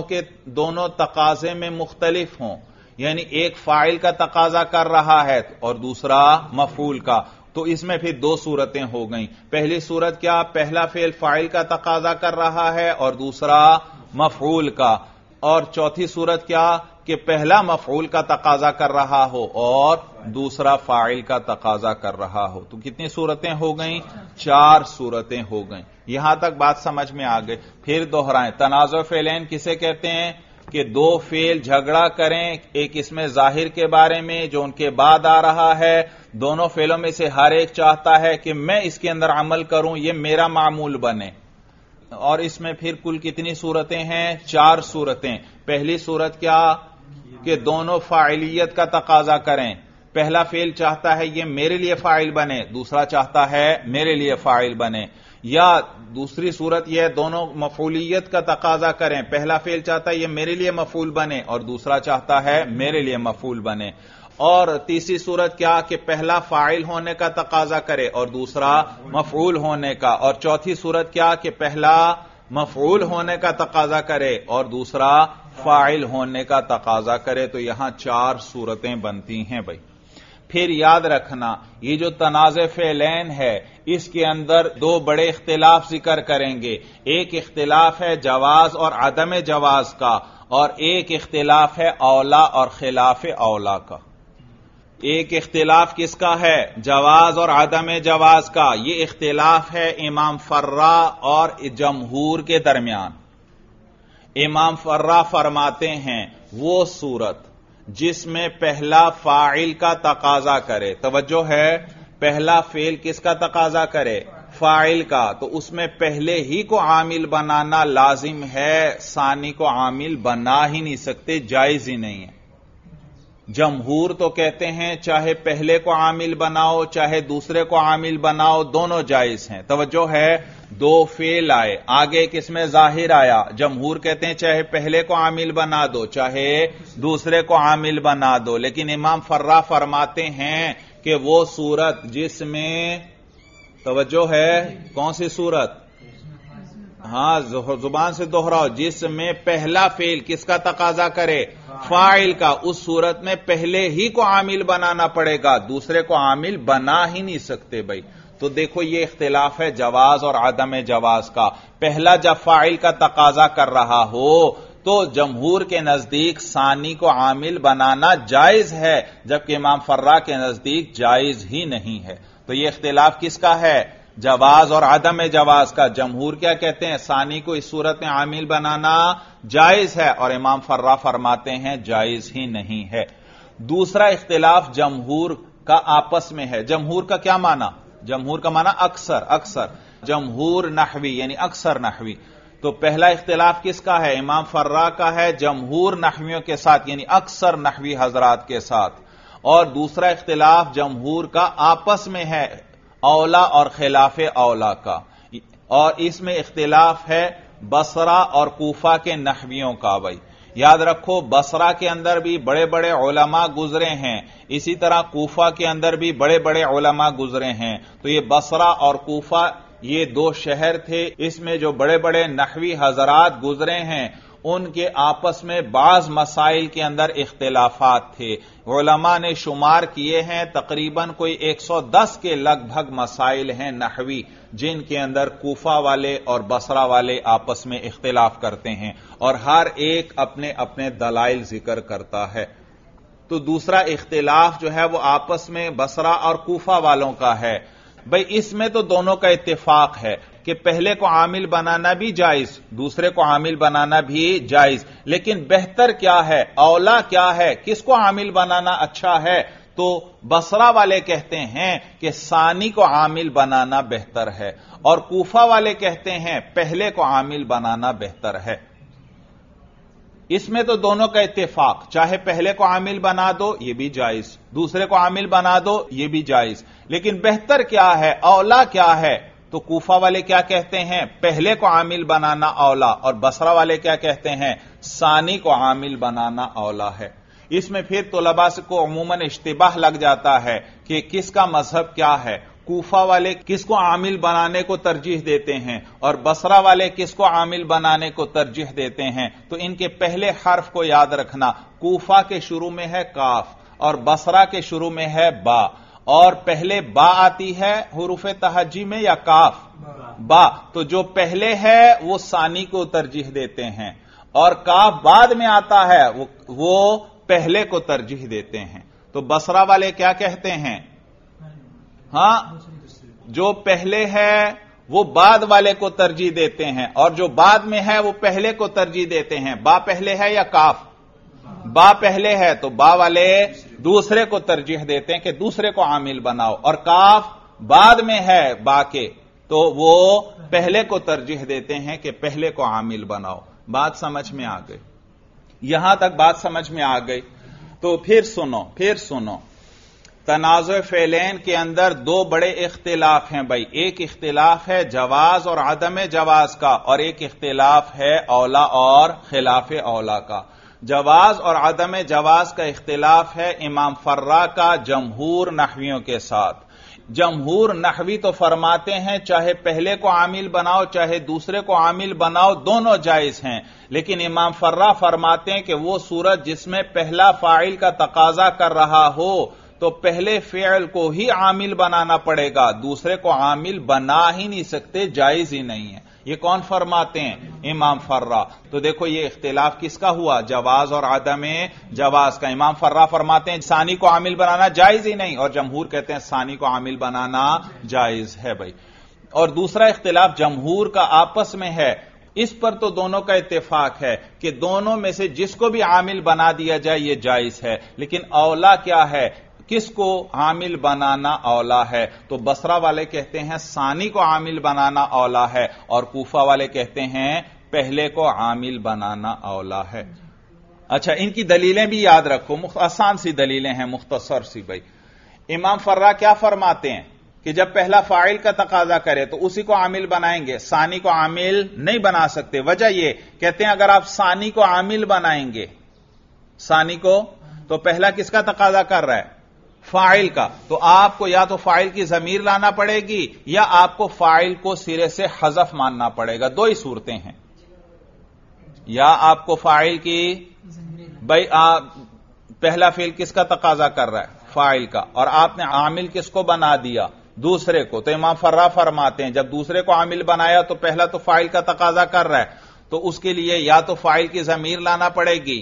دونوں تقاضے میں مختلف ہوں، یعنی ایک فاعل کا تقاضا کر رہا ہے اور دوسرا مفعول کا، تو اس میں پھر دو صورتیں ہو گئیں۔ پہلی صورت کیا؟ پہلا فعل فاعل کا تقاضا کر رہا ہے اور دوسرا مفعول کا، اور چوتھی صورت کیا؟ کہ پہلا مفعول کا تقاضا کر رہا ہو اور دوسرا فاعل کا تقاضا کر رہا ہو۔ تو کتنی صورتیں ہو گئیں؟ چار صورتیں ہو گئیں۔ یہاں تک بات سمجھ میں آ گئی۔ پھر دوہرائیں، تنازع فعلین کسے کہتے ہیں؟ کہ دو فعل جھگڑا کریں ایک اسم ظاہر کے بارے میں جو ان کے بعد آ رہا ہے، دونوں فعلوں میں سے ہر ایک چاہتا ہے کہ میں اس کے اندر عمل کروں، یہ میرا معمول بنے۔ اور اس میں پھر کل کتنی صورتیں ہیں؟ چار صورتیں۔ پہلی صورت کیا؟ کہ دونوں فاعلیت کا تقاضا کریں، پہلا فعل چاہتا ہے یہ میرے لیے فاعل بنے، دوسرا چاہتا ہے میرے لیے فاعل بنے۔ یا دوسری صورت یہ دونوں مفعولیت کا تقاضا کریں، پہلا فعل چاہتا ہے یہ میرے لیے مفعول بنے اور دوسرا چاہتا ہے میرے لیے مفعول بنے۔ اور تیسری صورت کیا؟ کہ پہلا فاعل ہونے کا تقاضا کرے اور دوسرا مفعول ہونے کا۔ اور چوتھی صورت کیا؟ کہ پہلا مفعول ہونے کا تقاضا کرے اور دوسرا فاعل ہونے کا تقاضا کرے۔ تو یہاں چار صورتیں بنتی ہیں بھائی۔ پھر یاد رکھنا یہ جو تنازع فعلین ہے اس کے اندر دو بڑے اختلاف ذکر کریں گے. ایک اختلاف ہے جواز اور عدم جواز کا، اور ایک اختلاف ہے اولا اور خلاف اولا کا. ایک اختلاف کس کا ہے؟ جواز اور عدم جواز کا. یہ اختلاف ہے امام فرا اور جمہور کے درمیان. امام فرا فرماتے ہیں وہ صورت جس میں پہلا فاعل کا تقاضا کرے، توجہ ہے، پہلا فعل کس کا تقاضا کرے؟ فاعل کا، تو اس میں پہلے ہی کو عامل بنانا لازم ہے، ثانی کو عامل بنا ہی نہیں سکتے، جائز ہی نہیں ہے. جمہور تو کہتے ہیں چاہے پہلے کو عامل بناؤ چاہے دوسرے کو عامل بناؤ، دونوں جائز ہیں. توجہ ہے، دو فعل آئے، آگے کس میں ظاہر آیا؟ جمہور کہتے ہیں چاہے پہلے کو عامل بنا دو چاہے دوسرے کو عامل بنا دو، لیکن امام فرا فرماتے ہیں کہ وہ صورت جس میں، توجہ ہے، کون سی صورت؟ ہاں زبان سے دوہراؤ، جس میں پہلا فعل کس کا تقاضا کرے؟ فاعل کا. اس صورت میں پہلے ہی کو عامل بنانا پڑے گا، دوسرے کو عامل بنا ہی نہیں سکتے بھائی. تو دیکھو یہ اختلاف ہے جواز اور عدم جواز کا. پہلا جب فاعل کا تقاضا کر رہا ہو تو جمہور کے نزدیک ثانی کو عامل بنانا جائز ہے، جبکہ امام فرا کے نزدیک جائز ہی نہیں ہے. تو یہ اختلاف کس کا ہے؟ جواز اور عدم جواز کا. جمہور کیا کہتے ہیں؟ ثانی کو اس صورت میں عامل بنانا جائز ہے، اور امام فرا فرماتے ہیں جائز ہی نہیں ہے. دوسرا اختلاف جمہور کا آپس میں ہے. جمہور کا کیا معنی؟ جمہور کا معنی اکثر جمہور نحوی یعنی اکثر نحوی. تو پہلا اختلاف کس کا ہے؟ امام فرا کا ہے جمہور نحویوں کے ساتھ یعنی اکثر نحوی حضرات کے ساتھ. اور دوسرا اختلاف جمہور کا آپس میں ہے اولا اور خلاف اولا کا. اور اس میں اختلاف ہے بصرہ اور کوفہ کے نحویوں کا. بھائی یاد رکھو بصرہ کے اندر بھی بڑے بڑے علماء گزرے ہیں، اسی طرح کوفہ کے اندر بھی بڑے بڑے علماء گزرے ہیں. تو یہ بصرہ اور کوفہ یہ دو شہر تھے، اس میں جو بڑے بڑے نحوی حضرات گزرے ہیں ان کے آپس میں بعض مسائل کے اندر اختلافات تھے. علماء نے شمار کیے ہیں تقریباً کوئی 110 کے لگ بھگ مسائل ہیں نحوی جن کے اندر کوفہ والے اور بصرہ والے آپس میں اختلاف کرتے ہیں، اور ہر ایک اپنے اپنے دلائل ذکر کرتا ہے. تو دوسرا اختلاف جو ہے وہ آپس میں بصرہ اور کوفہ والوں کا ہے. بھئی اس میں تو دونوں کا اتفاق ہے کہ پہلے کو عامل بنانا بھی جائز دوسرے کو عامل بنانا بھی جائز، لیکن بہتر کیا ہے، اولا کیا ہے، کس کو عامل بنانا اچھا ہے؟ تو بصرہ والے کہتے ہیں کہ ثانی کو عامل بنانا بہتر ہے، اور کوفہ والے کہتے ہیں پہلے کو عامل بنانا بہتر ہے. اس میں تو دونوں کا اتفاق، چاہے پہلے کو عامل بنا دو یہ بھی جائز، دوسرے کو عامل بنا دو یہ بھی جائز، لیکن بہتر کیا ہے، اولا کیا ہے؟ تو کوفہ والے کیا کہتے ہیں؟ پہلے کو عامل بنانا اولا، اور بصرہ والے کیا کہتے ہیں؟ ثانی کو عامل بنانا اولا ہے. اس میں پھر طلباء کو عموماً اشتباہ لگ جاتا ہے کہ کس کا مذہب کیا ہے. کوفہ والے کس کو عامل بنانے کو ترجیح دیتے ہیں اور بصرہ والے کس کو عامل بنانے کو ترجیح دیتے ہیں. تو ان کے پہلے حرف کو یاد رکھنا، کوفہ کے شروع میں ہے کاف اور بصرہ کے شروع میں ہے با، اور پہلے با آتی ہے حروف تہجی میں یا کاف؟ با. تو جو پہلے ہے وہ ثانی کو ترجیح دیتے ہیں، اور کاف بعد میں آتا ہے وہ پہلے کو ترجیح دیتے ہیں. تو بصرہ والے کیا کہتے ہیں؟ ہاں، جو پہلے ہے وہ بعد والے کو ترجیح دیتے ہیں، اور جو بعد میں ہے وہ پہلے کو ترجیح دیتے ہیں. با پہلے ہے یا کاف؟ با پہلے ہے تو با والے دوسرے کو ترجیح دیتے ہیں کہ دوسرے کو عامل بناؤ، اور کاف بعد میں ہے با کے تو وہ پہلے کو ترجیح دیتے ہیں کہ پہلے کو عامل بناؤ. بات سمجھ میں آ گئی؟ یہاں تک بات سمجھ میں آ گئی. تو پھر سنو تنازع فعلین کے اندر دو بڑے اختلاف ہیں بھائی. ایک اختلاف ہے جواز اور عدم جواز کا، اور ایک اختلاف ہے اولا اور خلاف اولا کا. جواز اور عدم جواز کا اختلاف ہے امام فرا کا جمہور نحویوں کے ساتھ. جمہور نحوی تو فرماتے ہیں چاہے پہلے کو عامل بناؤ چاہے دوسرے کو عامل بناؤ دونوں جائز ہیں، لیکن امام فرا فرماتے ہیں کہ وہ صورت جس میں پہلا فاعل کا تقاضا کر رہا ہو تو پہلے فعل کو ہی عامل بنانا پڑے گا، دوسرے کو عامل بنا ہی نہیں سکتے، جائز ہی نہیں ہے۔ یہ کون فرماتے ہیں؟ امام فرا۔ تو دیکھو یہ اختلاف کس کا ہوا؟ جواز اور عدم جواز کا۔ امام فرا فرماتے ہیں ثانی کو عامل بنانا جائز ہی نہیں، اور جمہور کہتے ہیں ثانی کو عامل بنانا جائز ہے بھائی۔ اور دوسرا اختلاف جمہور کا آپس میں ہے، اس پر تو دونوں کا اتفاق ہے کہ دونوں میں سے جس کو بھی عامل بنا دیا جائے یہ جائز ہے، لیکن اولا کیا ہے؟ کس کو عامل بنانا اولا ہے؟ تو بصرہ والے کہتے ہیں ثانی کو عامل بنانا اولا ہے، اور کوفہ والے کہتے ہیں پہلے کو عامل بنانا اولا ہے۔ اچھا، ان کی دلیلیں بھی یاد رکھو، آسان سی دلیلیں ہیں، مختصر سی بھائی۔ امام فرا کیا فرماتے ہیں کہ جب پہلا فاعل کا تقاضا کرے تو اسی کو عامل بنائیں گے، ثانی کو عامل نہیں بنا سکتے۔ وجہ یہ کہتے ہیں اگر آپ ثانی کو عامل بنائیں گے، ثانی کو، تو پہلا کس کا تقاضا کر رہا ہے؟ فاعل کا۔ تو آپ کو یا تو فاعل کی ضمیر لانا پڑے گی یا آپ کو فاعل کو سرے سے حذف ماننا پڑے گا، دو ہی صورتیں ہیں۔ یا آپ کو فاعل کی، بھائی پہلا فعل کس کا تقاضا کر رہا ہے؟ فاعل کا، اور آپ نے عامل کس کو بنا دیا؟ دوسرے کو۔ تو امام فرا فرماتے ہیں جب دوسرے کو عامل بنایا تو پہلا تو فاعل کا تقاضا کر رہا ہے، تو اس کے لیے یا تو فاعل کی ضمیر لانا پڑے گی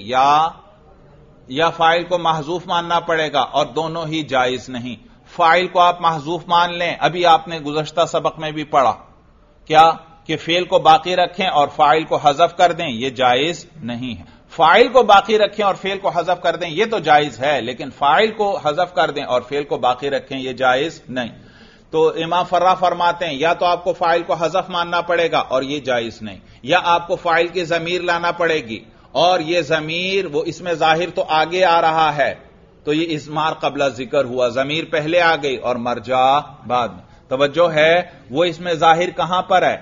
یا فاعل کو محذوف ماننا پڑے گا، اور دونوں ہی جائز نہیں۔ فاعل کو آپ محذوف مان لیں، ابھی آپ نے گزشتہ سبق میں بھی پڑھا کیا کہ فعل کو باقی رکھیں اور فاعل کو حذف کر دیں، یہ جائز نہیں ہے۔ فاعل کو باقی رکھیں اور فعل کو حذف کر دیں یہ تو جائز ہے، لیکن فاعل کو حذف کر دیں اور فعل کو باقی رکھیں یہ جائز نہیں۔ تو امام فرا فرماتے ہیں یا تو آپ کو فاعل کو حذف ماننا پڑے گا اور یہ جائز نہیں، یا آپ کو فاعل کی ضمیر لانا پڑے گی، اور یہ ضمیر وہ اس میں ظاہر تو آگے آ رہا ہے، تو یہ اضمار قبل ذکر ہوا، ضمیر پہلے آ گئی اور مرجع بعد میں۔ توجہ ہے، وہ اس میں ظاہر کہاں پر ہے؟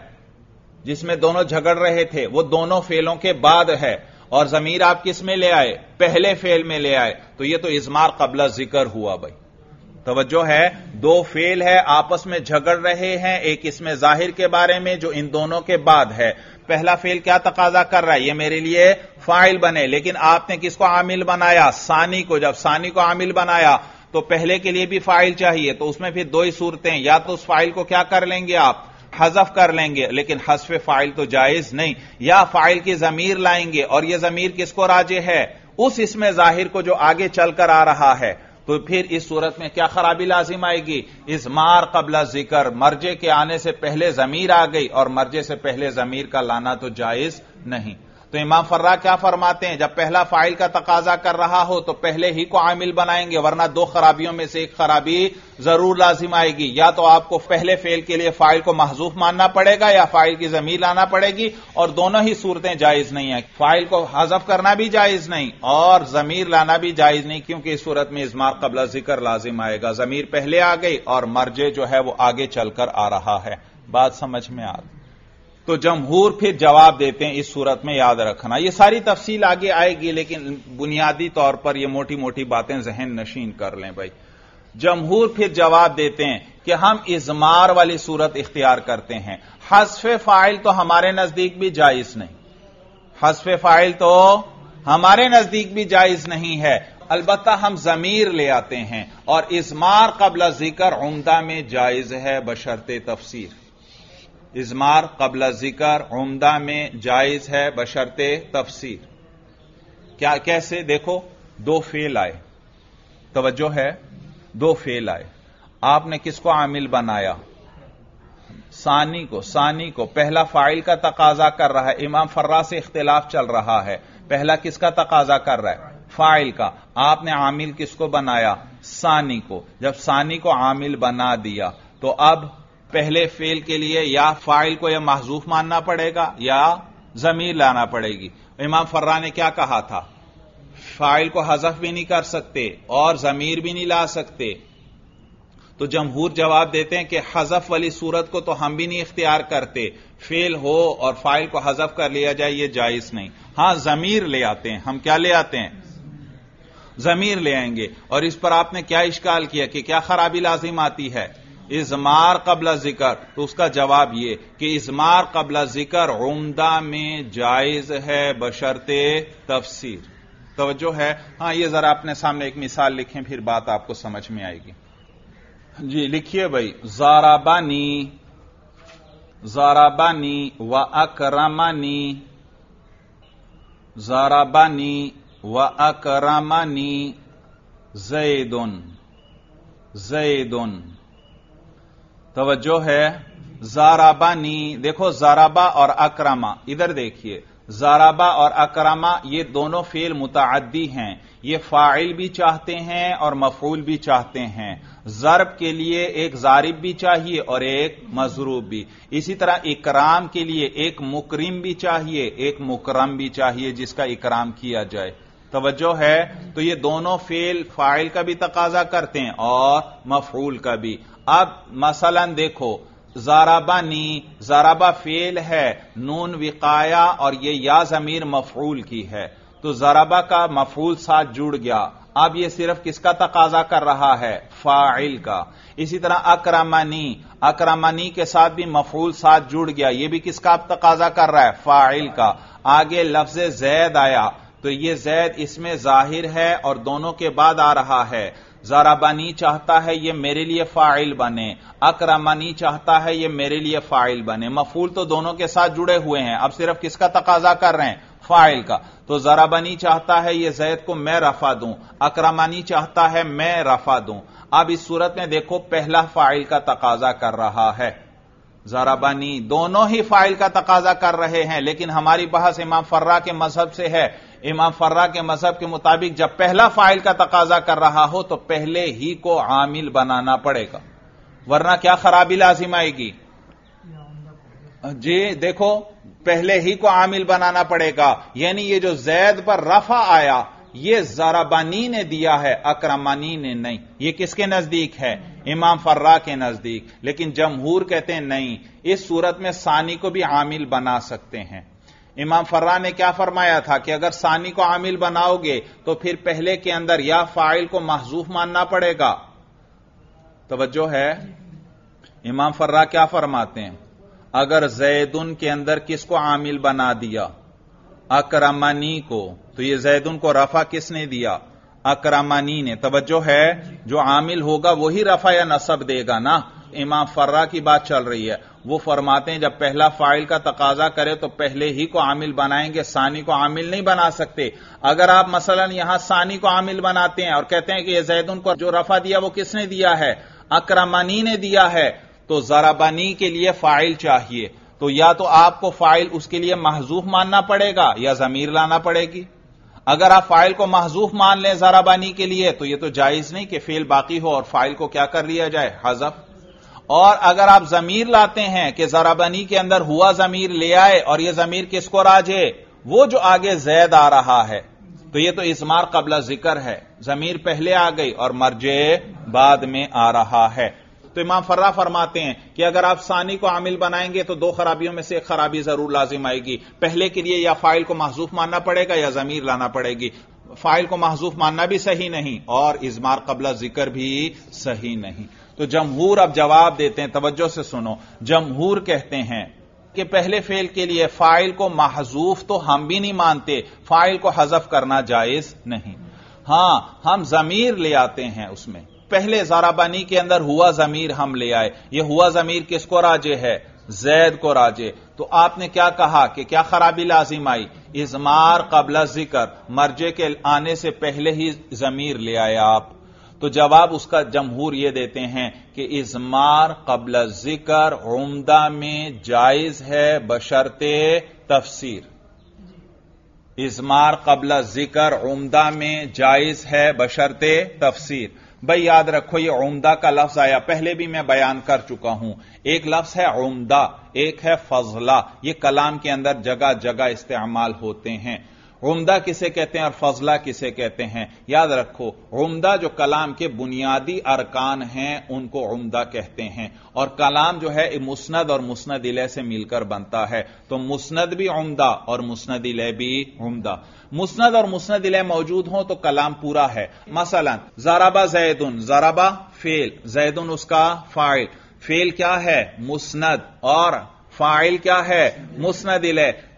جس میں دونوں جھگڑ رہے تھے وہ دونوں فعلوں کے بعد ہے، اور ضمیر آپ کس میں لے آئے؟ پہلے فعل میں لے آئے، تو یہ تو اضمار قبل ذکر ہوا بھائی۔ توجہ ہے، دو فعل ہے آپس میں جھگڑ رہے ہیں، ایک اس میں ظاہر کے بارے میں جو ان دونوں کے بعد ہے۔ پہلا فعل کیا تقاضا کر رہا ہے؟ یہ میرے لیے فاعل بنے، لیکن آپ نے کس کو عامل بنایا؟ ثانی کو۔ جب ثانی کو عامل بنایا تو پہلے کے لیے بھی فاعل چاہیے، تو اس میں پھر دو ہی صورتیں، یا تو اس فاعل کو کیا کر لیں گے آپ؟ حذف کر لیں گے، لیکن حذف فاعل تو جائز نہیں، یا فاعل کی ضمیر لائیں گے، اور یہ ضمیر کس کو راجع ہے؟ اس میں ظاہر کو جو آگے چل کر آ رہا ہے۔ تو پھر اس صورت میں کیا خرابی لازم آئے گی؟ اضمار قبل ذکر، مرجع کے آنے سے پہلے ضمیر آ گئی، اور مرجع سے پہلے ضمیر کا لانا تو جائز نہیں۔ تو امام فرا کیا فرماتے ہیں؟ جب پہلا فاعل کا تقاضا کر رہا ہو تو پہلے ہی کو عامل بنائیں گے، ورنہ دو خرابیوں میں سے ایک خرابی ضرور لازم آئے گی، یا تو آپ کو پہلے فعل کے لیے فاعل کو محذوف ماننا پڑے گا یا فاعل کی ضمیر لانا پڑے گی، اور دونوں ہی صورتیں جائز نہیں ہیں۔ فاعل کو حذف کرنا بھی جائز نہیں اور ضمیر لانا بھی جائز نہیں، کیونکہ اس صورت میں اضمار قبل ذکر لازم آئے گا، ضمیر پہلے آ گئی اور مرجع جو ہے وہ آگے چل کر آ رہا ہے۔ بات سمجھ میں آ گئی؟ تو جمہور پھر جواب دیتے ہیں، اس صورت میں یاد رکھنا، یہ ساری تفصیل آگے آئے گی لیکن بنیادی طور پر یہ موٹی موٹی باتیں ذہن نشین کر لیں بھائی۔ جمہور پھر جواب دیتے ہیں کہ ہم اضمار والی صورت اختیار کرتے ہیں، حذف فاعل تو ہمارے نزدیک بھی جائز نہیں، حذف فاعل تو ہمارے نزدیک بھی جائز نہیں ہے، البتہ ہم ضمیر لے آتے ہیں، اور اضمار قبل ذکر عمدہ میں جائز ہے بشرط تفسیر۔ اضمار قبل ذکر عمدہ میں جائز ہے بشرط تفسیر۔ کیا کیسے؟ دیکھو، دو فعل آئے، توجہ ہے، دو فعل آئے، آپ نے کس کو عامل بنایا؟ ثانی کو۔ ثانی کو پہلا فاعل کا تقاضا کر رہا ہے، امام فرا سے اختلاف چل رہا ہے، پہلا کس کا تقاضا کر رہا ہے؟ فاعل کا۔ آپ نے عامل کس کو بنایا؟ ثانی کو۔ جب ثانی کو عامل بنا دیا تو اب پہلے فعل کے لیے یا فاعل کو یا محذوف ماننا پڑے گا یا ضمیر لانا پڑے گی۔ امام فرا نے کیا کہا تھا؟ فاعل کو حذف بھی نہیں کر سکتے اور ضمیر بھی نہیں لا سکتے، تو جمہور جواب دیتے ہیں کہ حذف والی صورت کو تو ہم بھی نہیں اختیار کرتے، فعل ہو اور فاعل کو حذف کر لیا جائے یہ جائز نہیں، ہاں ضمیر لے آتے ہیں۔ ہم کیا لے آتے ہیں؟ ضمیر لے آئیں گے۔ اور اس پر آپ نے کیا اشکال کیا کہ کیا خرابی لازم آتی ہے؟ اضمار قبل ذکر، تو اس کا جواب یہ کہ اضمار قبل ذکر عمدہ میں جائز ہے بشرط تفسیر۔ توجہ ہے؟ ہاں یہ ذرا اپنے سامنے ایک مثال لکھیں پھر بات آپ کو سمجھ میں آئے گی. جی لکھیے بھائی. ضربنی ضربنی و اکرمنی ضربنی و اکرمنی زید زید. توجہ ہے؟ ضربنی، دیکھو ضربا اور اکرما، ادھر دیکھیے ضربا اور اکرما یہ دونوں فعل متعدی ہیں، یہ فاعل بھی چاہتے ہیں اور مفعول بھی چاہتے ہیں. ضرب کے لیے ایک ضارب بھی چاہیے اور ایک مضروب بھی. اسی طرح اکرام کے لیے ایک مکرم بھی چاہیے، ایک مکرم بھی چاہیے جس کا اکرام کیا جائے. توجہ ہے؟ تو یہ دونوں فعل فاعل کا بھی تقاضا کرتے ہیں اور مفعول کا بھی. اب مثلا دیکھو ضربنی، ضربہ فعل ہے، نون وقایا اور یہ یا ضمیر مفعول کی ہے، تو ضربہ کا مفعول ساتھ جڑ گیا. اب یہ صرف کس کا تقاضا کر رہا ہے؟ فاعل کا. اسی طرح اکرمنی، اکرمنی کے ساتھ بھی مفعول ساتھ جڑ گیا، یہ بھی کس کا تقاضا کر رہا ہے؟ فاعل کا. آگے لفظ زید آیا تو یہ زید اس میں ظاہر ہے اور دونوں کے بعد آ رہا ہے. ضربنی چاہتا ہے یہ میرے لیے فاعل بنے، اکرمنی چاہتا ہے یہ میرے لیے فاعل بنے. مفعول تو دونوں کے ساتھ جڑے ہوئے ہیں، اب صرف کس کا تقاضا کر رہے ہیں؟ فاعل کا. تو ضربنی چاہتا ہے یہ زید کو میں رفع دوں، اکرمنی چاہتا ہے میں رفع دوں. اب اس صورت میں دیکھو پہلا فاعل کا تقاضا کر رہا ہے، ضربنی دونوں ہی فاعل کا تقاضا کر رہے ہیں، لیکن ہماری بحث امام فرا کے مذہب سے ہے. امام فرا کے مذہب کے مطابق جب پہلا فاعل کا تقاضا کر رہا ہو تو پہلے ہی کو عامل بنانا پڑے گا، ورنہ کیا خرابی لازم آئے گی؟ جی دیکھو پہلے ہی کو عامل بنانا پڑے گا، یعنی یہ جو زید پر رفع آیا یہ ضربنی نے دیا ہے، اکرمنی نے نہیں. یہ کس کے نزدیک ہے؟ امام فرا کے نزدیک. لیکن جمہور کہتے ہیں نہیں، اس صورت میں ثانی کو بھی عامل بنا سکتے ہیں. امام فرا نے کیا فرمایا تھا کہ اگر ثانی کو عامل بناؤ گے تو پھر پہلے کے اندر یا فاعل کو محذوف ماننا پڑے گا. توجہ ہے؟ امام فرا کیا فرماتے ہیں؟ اگر زیدن کے اندر کس کو عامل بنا دیا؟ اکرمنی کو، تو یہ زیدن کو رفع کس نے دیا؟ اکرمنی نے. توجہ ہے؟ جو عامل ہوگا وہی رفع یا نصب دے گا نا. امام فرا کی بات چل رہی ہے، وہ فرماتے ہیں جب پہلا فاعل کا تقاضا کرے تو پہلے ہی کو عامل بنائیں گے، ثانی کو عامل نہیں بنا سکتے. اگر آپ مثلا یہاں ثانی کو عامل بناتے ہیں اور کہتے ہیں کہ یہ زیدن کو جو رفع دیا وہ کس نے دیا ہے؟ اکرمنی نے دیا ہے، تو ضربنی کے لیے فاعل چاہیے، تو یا تو آپ کو فاعل اس کے لیے محذوف ماننا پڑے گا یا ضمیر لانا پڑے گی. اگر آپ فاعل کو محذوف مان لیں ضربنی کے لیے تو یہ تو جائز نہیں کہ فعل باقی ہو اور فاعل کو کیا کر لیا جائے؟ حذف. اور اگر آپ ضمیر لاتے ہیں کہ ضربنی کے اندر ہوا ضمیر لے آئے اور یہ ضمیر کس کو راجے؟ وہ جو آگے زید آ رہا ہے، تو یہ تو اضمار قبل ذکر ہے، ضمیر پہلے آ گئی اور مرجع بعد میں آ رہا ہے. تو امام فرا فرماتے ہیں کہ اگر آپ ثانی کو عامل بنائیں گے تو دو خرابیوں میں سے ایک خرابی ضرور لازم آئے گی. پہلے کے لیے یا فاعل کو محذوف ماننا پڑے گا یا ضمیر لانا پڑے گی. فاعل کو محذوف ماننا بھی صحیح نہیں اور اضمار قبل ذکر بھی صحیح نہیں. تو جمہور اب جواب دیتے ہیں، توجہ سے سنو. جمہور کہتے ہیں کہ پہلے فعل کے لیے فاعل کو محذوف تو ہم بھی نہیں مانتے، فاعل کو حذف کرنا جائز نہیں. ہاں ہم ضمیر لے آتے ہیں اس میں. پہلے ضربنی کے اندر ہوا ضمیر ہم لے آئے، یہ ہوا ضمیر کس کو راجع ہے؟ زید کو راجع. تو آپ نے کیا کہا کہ کیا خرابی لازم آئی؟ اضمار قبل ذکر، مرجع کے آنے سے پہلے ہی ضمیر لے آئے آپ. تو جواب اس کا جمہور یہ دیتے ہیں کہ اضمار قبل ذکر عمدہ میں جائز ہے بشرط تفسیر. اضمار قبل ذکر عمدہ میں جائز ہے بشرط تفسیر. بھائی یاد رکھو یہ عمدہ کا لفظ آیا، پہلے بھی میں بیان کر چکا ہوں. ایک لفظ ہے عمدہ، ایک ہے فضلہ. یہ کلام کے اندر جگہ جگہ استعمال ہوتے ہیں. عمدہ کسے کہتے ہیں اور فضلہ کسے کہتے ہیں؟ یاد رکھو عمدہ جو کلام کے بنیادی ارکان ہیں ان کو عمدہ کہتے ہیں، اور کلام جو ہے مسند اور مسند الیہ سے مل کر بنتا ہے. تو مسند بھی عمدہ اور مسند الیہ بھی عمدہ. مسند اور مسند الیہ موجود ہوں تو کلام پورا ہے. مثلا ضربہ زیدن، ضربہ فعل، زیدن اس کا فاعل. فعل کیا ہے؟ مسند، اور فاعل کیا ہے؟ مسند الیہ.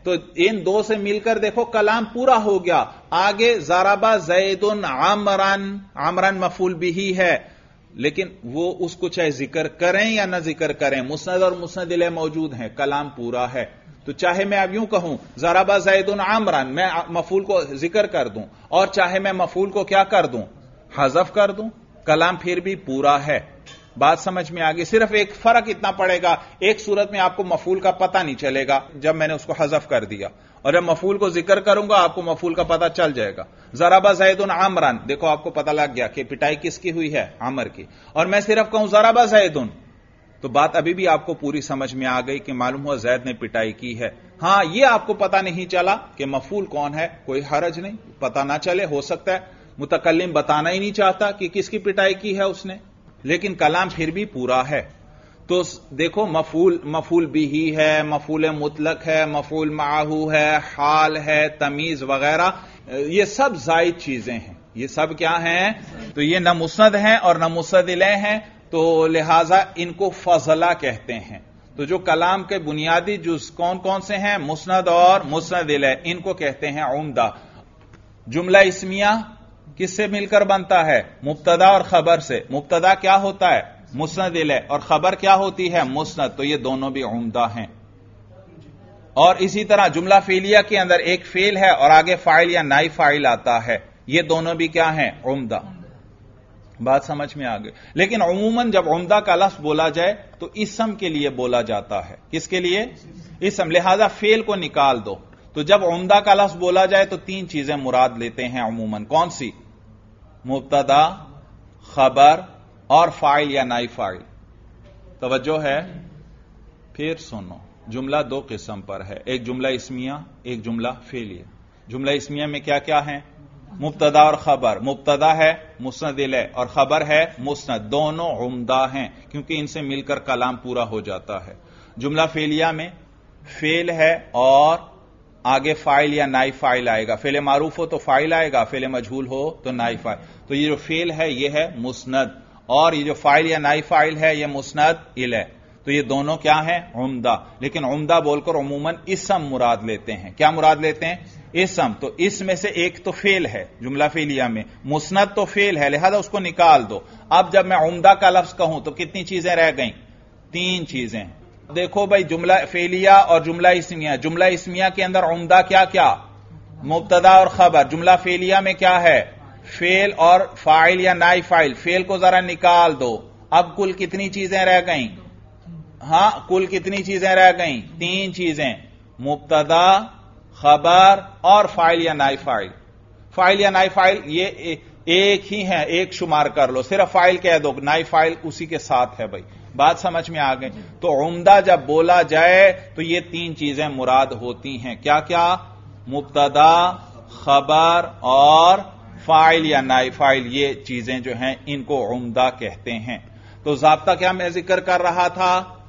تو ان دو سے مل کر دیکھو کلام پورا ہو گیا. آگے ضربا زیدن عمرن، عمرن مفعول بھی ہے، لیکن وہ اس کو چاہے ذکر کریں یا نہ ذکر کریں، مسند اور مسند الیہ موجود ہیں، کلام پورا ہے. تو چاہے میں اب یوں کہوں ضربا زیدن عمرن، میں مفعول کو ذکر کر دوں، اور چاہے میں مفعول کو کیا کر دوں، حذف کر دوں، کلام پھر بھی پورا ہے. بات سمجھ میں آگے؟ صرف ایک فرق اتنا پڑے گا، ایک صورت میں آپ کو مفعول کا پتہ نہیں چلے گا جب میں نے اس کو حذف کر دیا، اور جب مفعول کو ذکر کروں گا آپ کو مفعول کا پتہ چل جائے گا. ضربا زیدن عمرن، دیکھو آپ کو پتہ لگ گیا کہ پٹائی کس کی ہوئی ہے، عمر کی. اور میں صرف کہوں ضربا زیدن، تو بات ابھی بھی آپ کو پوری سمجھ میں آ گئی کہ معلوم ہوا زید نے پٹائی کی ہے. ہاں یہ آپ کو پتہ نہیں چلا کہ مفعول کون ہے، کوئی حرج نہیں، پتہ نہ چلے، ہو سکتا ہے متکلم بتانا ہی نہیں چاہتا کہ کس کی پٹائی کی ہے اس نے، لیکن کلام پھر بھی پورا ہے. تو دیکھو مفعول بھی ہے، مفعول مطلق ہے، مفعول معہو ہے، حال ہے، تمیز وغیرہ، یہ سب زائد چیزیں ہیں. یہ سب کیا ہیں؟ تو یہ نہ مسند ہیں اور نہ مسند الیہ ہیں، تو لہذا ان کو فضلہ کہتے ہیں. تو جو کلام کے بنیادی جز کون کون سے ہیں؟ مسند اور مسند الیہ، ان کو کہتے ہیں عمدہ. جملہ اسمیہ کس سے مل کر بنتا ہے؟ مبتدا اور خبر سے. مبتدا کیا ہوتا ہے؟ مسند الیہ، اور خبر کیا ہوتی ہے؟ مسند. تو یہ دونوں بھی عمدہ ہیں. اور اسی طرح جملہ فعلیہ کے اندر ایک فعل ہے اور آگے فاعل یا نائب فاعل آتا ہے، یہ دونوں بھی کیا ہیں؟ عمدہ. بات سمجھ میں آ گئی؟ لیکن عموماً جب عمدہ کا لفظ بولا جائے تو اسم کے لیے بولا جاتا ہے. کس کے لیے؟ اسم. لہذا فعل کو نکال دو. تو جب عمدہ کا لفظ بولا جائے تو تین چیزیں مراد لیتے ہیں عموماً. کون سی؟ مبتدا، خبر اور فاعل یا نائب فاعل. توجہ ہے؟ پھر سنو، جملہ دو قسم پر ہے، ایک جملہ اسمیہ، ایک جملہ فعلیہ. جملہ اسمیہ میں کیا کیا ہیں؟ مبتدا اور خبر. مبتدا ہے مسند الیہ اور خبر ہے مسند، دونوں عمدہ ہیں کیونکہ ان سے مل کر کلام پورا ہو جاتا ہے. جملہ فعلیہ میں فعل ہے اور آگے فاعل یا نائب فاعل آئے گا. فعل معروف ہو تو فاعل آئے گا، فعل مجہول ہو تو نائب فاعل. تو یہ جو فعل ہے یہ ہے مسند، اور یہ جو فاعل یا نائب فاعل ہے یہ مسند الیہ. تو یہ دونوں کیا ہیں؟ عمدہ. لیکن عمدہ بول کر عموماً اسم مراد لیتے ہیں. کیا مراد لیتے ہیں؟ اسم. تو اس میں سے ایک تو فعل ہے جملہ فعلیہ میں، مسند تو فعل ہے، لہذا اس کو نکال دو. اب جب میں عمدہ کا لفظ کہوں تو کتنی چیزیں رہ گئیں؟ تین چیزیں. دیکھو بھائی، جملہ فعلیہ اور جملہ اسمیہ. جملہ اسمیہ کے اندر عمدہ کیا کیا؟ مبتدا اور خبر. جملہ فعلیہ میں کیا ہے؟ فعل اور فاعل یا نائب فاعل. فعل کو ذرا نکال دو. اب کل کتنی چیزیں رہ گئیں؟ ہاں، کل کتنی چیزیں رہ گئیں؟ تین چیزیں، مبتدا، خبر اور فاعل یا نائب فاعل. فاعل یا نائب فاعل یہ ایک ہی ہے، ایک شمار کر لو، صرف فاعل کہہ دو، نائب فاعل اسی کے ساتھ ہے. بھائی بات سمجھ میں آ گئی؟ تو عمدہ جب بولا جائے تو یہ تین چیزیں مراد ہوتی ہیں. کیا کیا؟ مبتدا، خبر اور فاعل یا نائب فاعل. یہ چیزیں جو ہیں ان کو عمدہ کہتے ہیں. تو ضابطہ کیا میں ذکر کر رہا تھا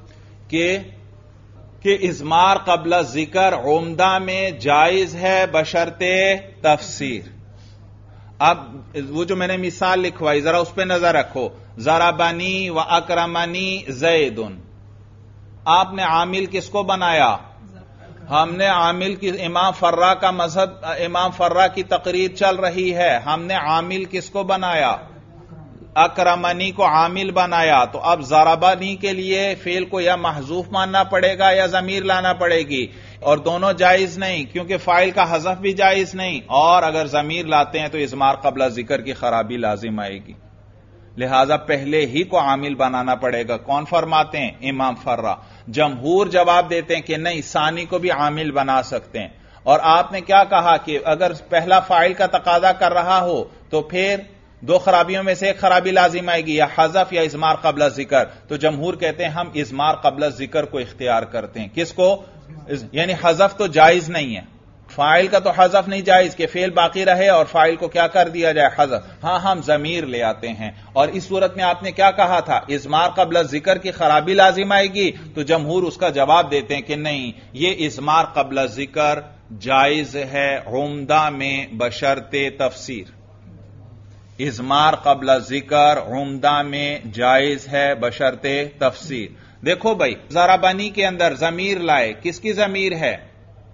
کہ اضمار قبل ذکر عمدہ میں جائز ہے بشرط تفسیر. اب وہ جو میں نے مثال لکھوائی ذرا اس پہ نظر رکھو. ضربنی و اکرمنی زید. آپ نے عامل کس کو بنایا؟ ہم نے عامل کی امام فرا کا مذہب، امام فرا کی تقریر چل رہی ہے، ہم نے عامل کس کو بنایا؟ اکرمنی کو عامل بنایا. تو اب ضربنی کے لیے فعل کو یا محذوف ماننا پڑے گا یا ضمیر لانا پڑے گی، اور دونوں جائز نہیں کیونکہ فاعل کا حذف بھی جائز نہیں، اور اگر ضمیر لاتے ہیں تو اضمار قبل ذکر کی خرابی لازم آئے گی. لہذا پہلے ہی کو عامل بنانا پڑے گا. کون فرماتے ہیں؟ امام فرا. جمہور جواب دیتے ہیں کہ نہیں، ثانی کو بھی عامل بنا سکتے ہیں. اور آپ نے کیا کہا کہ اگر پہلا فاعل کا تقاضا کر رہا ہو تو پھر دو خرابیوں میں سے ایک خرابی لازم آئے گی، یا حذف یا اضمار قبل ذکر. تو جمہور کہتے ہیں ہم اضمار قبل ذکر کو اختیار کرتے ہیں. کس کو؟ یعنی حذف تو جائز نہیں ہے، فاعل کا تو حذف نہیں جائز کہ فعل باقی رہے اور فاعل کو کیا کر دیا جائے؟ حذف. ہاں، ہم ضمیر لے آتے ہیں. اور اس صورت میں آپ نے کیا کہا تھا؟ اضمار قبل ذکر کی خرابی لازم آئے گی. تو جمہور اس کا جواب دیتے ہیں کہ نہیں، یہ اضمار قبل ذکر جائز ہے عمدہ میں بشرط تفسیر. اضمار قبل ذکر عمدہ میں جائز ہے بشرط تفسیر. دیکھو بھائی، ضربنی کے اندر ضمیر لائے، کس کی ضمیر ہے؟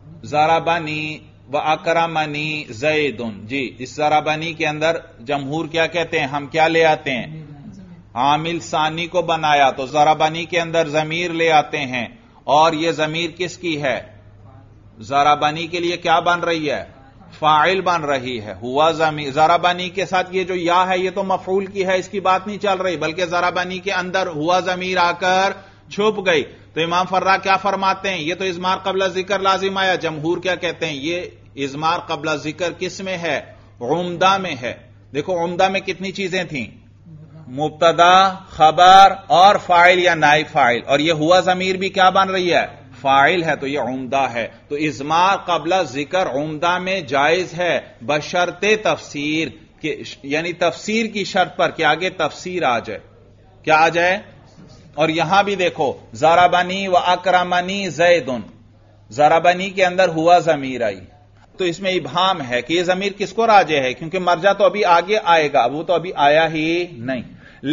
ضربنی و اکرمنی زیدن، جی اس ضربنی کے اندر جمہور کیا کہتے ہیں، ہم کیا لے آتے ہیں، عامل ثانی کو بنایا، تو ضربنی کے اندر ضمیر لے آتے ہیں، اور یہ ضمیر کس کی ہے، ضربنی کے لیے کیا بن رہی ہے، فاعل بن رہی ہے، ہوا ضمیر، ضربنی کے ساتھ یہ جو یا ہے یہ تو مفعول کی ہے، اس کی بات نہیں چل رہی، بلکہ ضربنی کے اندر ہوا ضمیر آ کر چھپ گئی۔ تو امام فرا کیا فرماتے ہیں، یہ تو اضمار قبل ذکر لازم آیا، جمہور کیا کہتے ہیں، یہ اضمار قبل ذکر کس میں ہے، عمدہ میں ہے۔ دیکھو عمدہ میں کتنی چیزیں تھیں، مبتدا، خبر اور فاعل یا نائب فاعل، اور یہ ہوا ضمیر بھی کیا بن رہی ہے، فاعل ہے، تو یہ عمدہ ہے۔ تو اضمار قبل ذکر عمدہ میں جائز ہے بشرط تفسیر، یعنی تفسیر کی شرط پر کہ آگے تفسیر آ جائے، کیا آ جائے۔ اور یہاں بھی دیکھو ضربنی و اکرمنی زیدن، ضربنی کے اندر ہوا ضمیر آئی، تو اس میں ابہام ہے کہ یہ ضمیر کس کو راجع ہے، کیونکہ مرجع تو ابھی آگے آئے گا، وہ تو ابھی آیا ہی نہیں،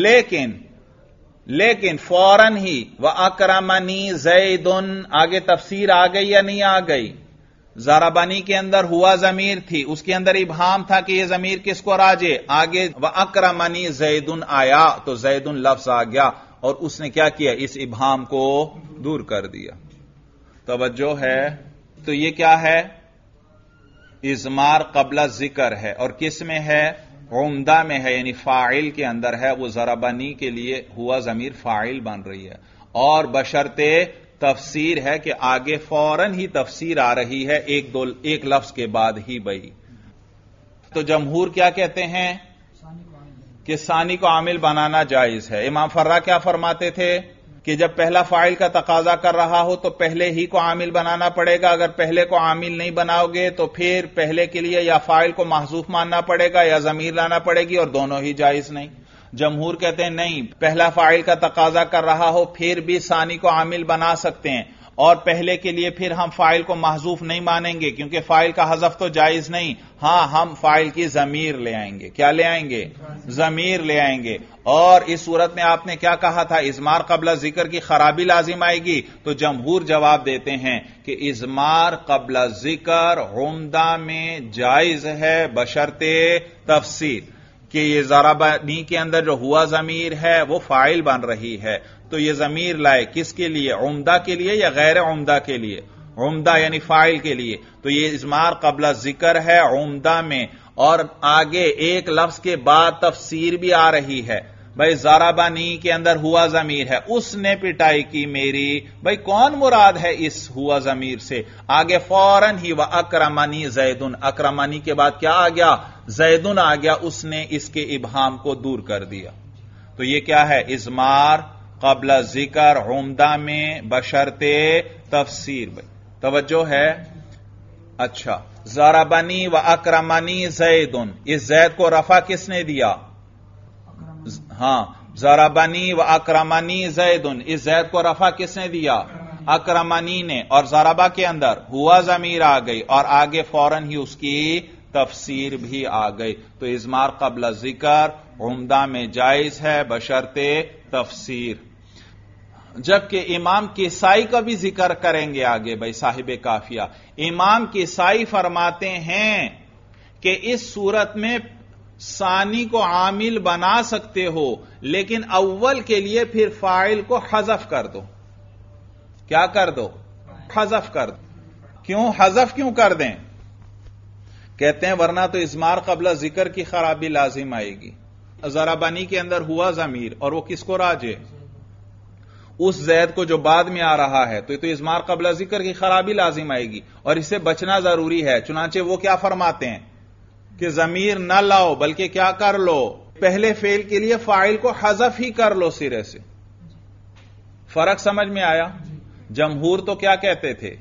لیکن فوراً ہی و اکرمنی زیدن آگے تفسیر آ گئی یا نہیں آ گئی، ضربنی کے اندر ہوا ضمیر تھی، اس کے اندر ابہام تھا کہ یہ ضمیر کس کو راجع، آگے و اکرمنی زیدن آیا تو زیدن لفظ آ گیا، اور اس نے کیا کیا، اس ابہام کو دور کر دیا۔ توجہ ہے، تو یہ کیا ہے، اضمار قبل ذکر ہے، اور کس میں ہے، عمدہ میں ہے، یعنی فاعل کے اندر ہے، وہ ضربنی کے لیے ہوا ضمیر فاعل بن رہی ہے، اور بشرط تفسیر ہے کہ آگے فوراً ہی تفسیر آ رہی ہے ایک لفظ کے بعد ہی بھئی۔ تو جمہور کیا کہتے ہیں کہ ثانی کو عامل بنانا جائز ہے۔ امام فرا کیا فرماتے تھے کہ جب پہلا فاعل کا تقاضا کر رہا ہو تو پہلے ہی کو عامل بنانا پڑے گا، اگر پہلے کو عامل نہیں بناؤ گے تو پھر پہلے کے لیے یا فاعل کو محذوف ماننا پڑے گا یا ضمیر لانا پڑے گی، اور دونوں ہی جائز نہیں۔ جمہور کہتے ہیں نہیں، پہلا فاعل کا تقاضا کر رہا ہو پھر بھی ثانی کو عامل بنا سکتے ہیں، اور پہلے کے لیے پھر ہم فاعل کو محذوف نہیں مانیں گے کیونکہ فاعل کا حذف تو جائز نہیں، ہاں ہم فاعل کی ضمیر لے آئیں گے، کیا لے آئیں گے، ضمیر لے آئیں گے۔ اور اس صورت میں آپ نے کیا کہا تھا، اضمار قبل ذکر کی خرابی لازم آئے گی، تو جمہور جواب دیتے ہیں کہ اضمار قبل ذکر عمدہ میں جائز ہے بشرط تفسیر، کہ یہ ضربنی کے اندر جو ہوا ضمیر ہے وہ فاعل بن رہی ہے، تو یہ ضمیر لائے کس کے لیے، عمدہ کے لیے یا غیر عمدہ کے لیے، عمدہ یعنی فاعل کے لیے، تو یہ اضمار قبل ذکر ہے عمدہ میں، اور آگے ایک لفظ کے بعد تفسیر بھی آ رہی ہے، بھائی ضربنی کے اندر ہوا ضمیر ہے، اس نے پٹائی کی میری، بھائی کون مراد ہے اس ہوا ضمیر سے، آگے فوراً ہی و اکرمنی زیدن، اکرمنی کے بعد کیا آ گیا، زیدن آ گیا، اس نے اس کے ابہام کو دور کر دیا۔ تو یہ کیا ہے، اضمار قبل ذکر عمدہ میں بشرط تفسیر۔ بھائی توجہ ہے، اچھا، ضربنی و اکرمنی زیدن، اس زید کو رفع کس نے دیا، ہاں ضربنی و اکرمنی زیدن، اس زید کو رفع کس نے دیا، اکرمنی نے، اور ضربہ کے اندر ہوا ضمیر آ گئی اور آگے فوراً ہی اس کی تفسیر بھی آ گئی، تو اضمار قبل ذکر عمدہ میں جائز ہے بشرط تفسیر۔ جبکہ امام کسائی کا بھی ذکر کریں گے آگے، بھائی صاحب کافیہ، امام کسائی فرماتے ہیں کہ اس صورت میں ثانی کو عامل بنا سکتے ہو، لیکن اول کے لیے پھر فاعل کو حذف کر دو، کیا کر دو، حذف کر دو۔ کیوں حذف کیوں کر دیں، کہتے ہیں ورنہ تو اضمار قبل ذکر کی خرابی لازم آئے گی۔ ضربنی کے اندر ہوا ضمیر، اور وہ کس کو راجع، اس زید کو جو بعد میں آ رہا ہے، تو اضمار قبل ذکر کی خرابی لازم آئے گی، اور اسے بچنا ضروری ہے۔ چنانچہ وہ کیا فرماتے ہیں کہ ضمیر نہ لاؤ، بلکہ کیا کر لو، پہلے فعل کے لیے فاعل کو حذف ہی کر لو سرے سے۔ فرق سمجھ میں آیا؟ جمہور تو کیا کہتے تھے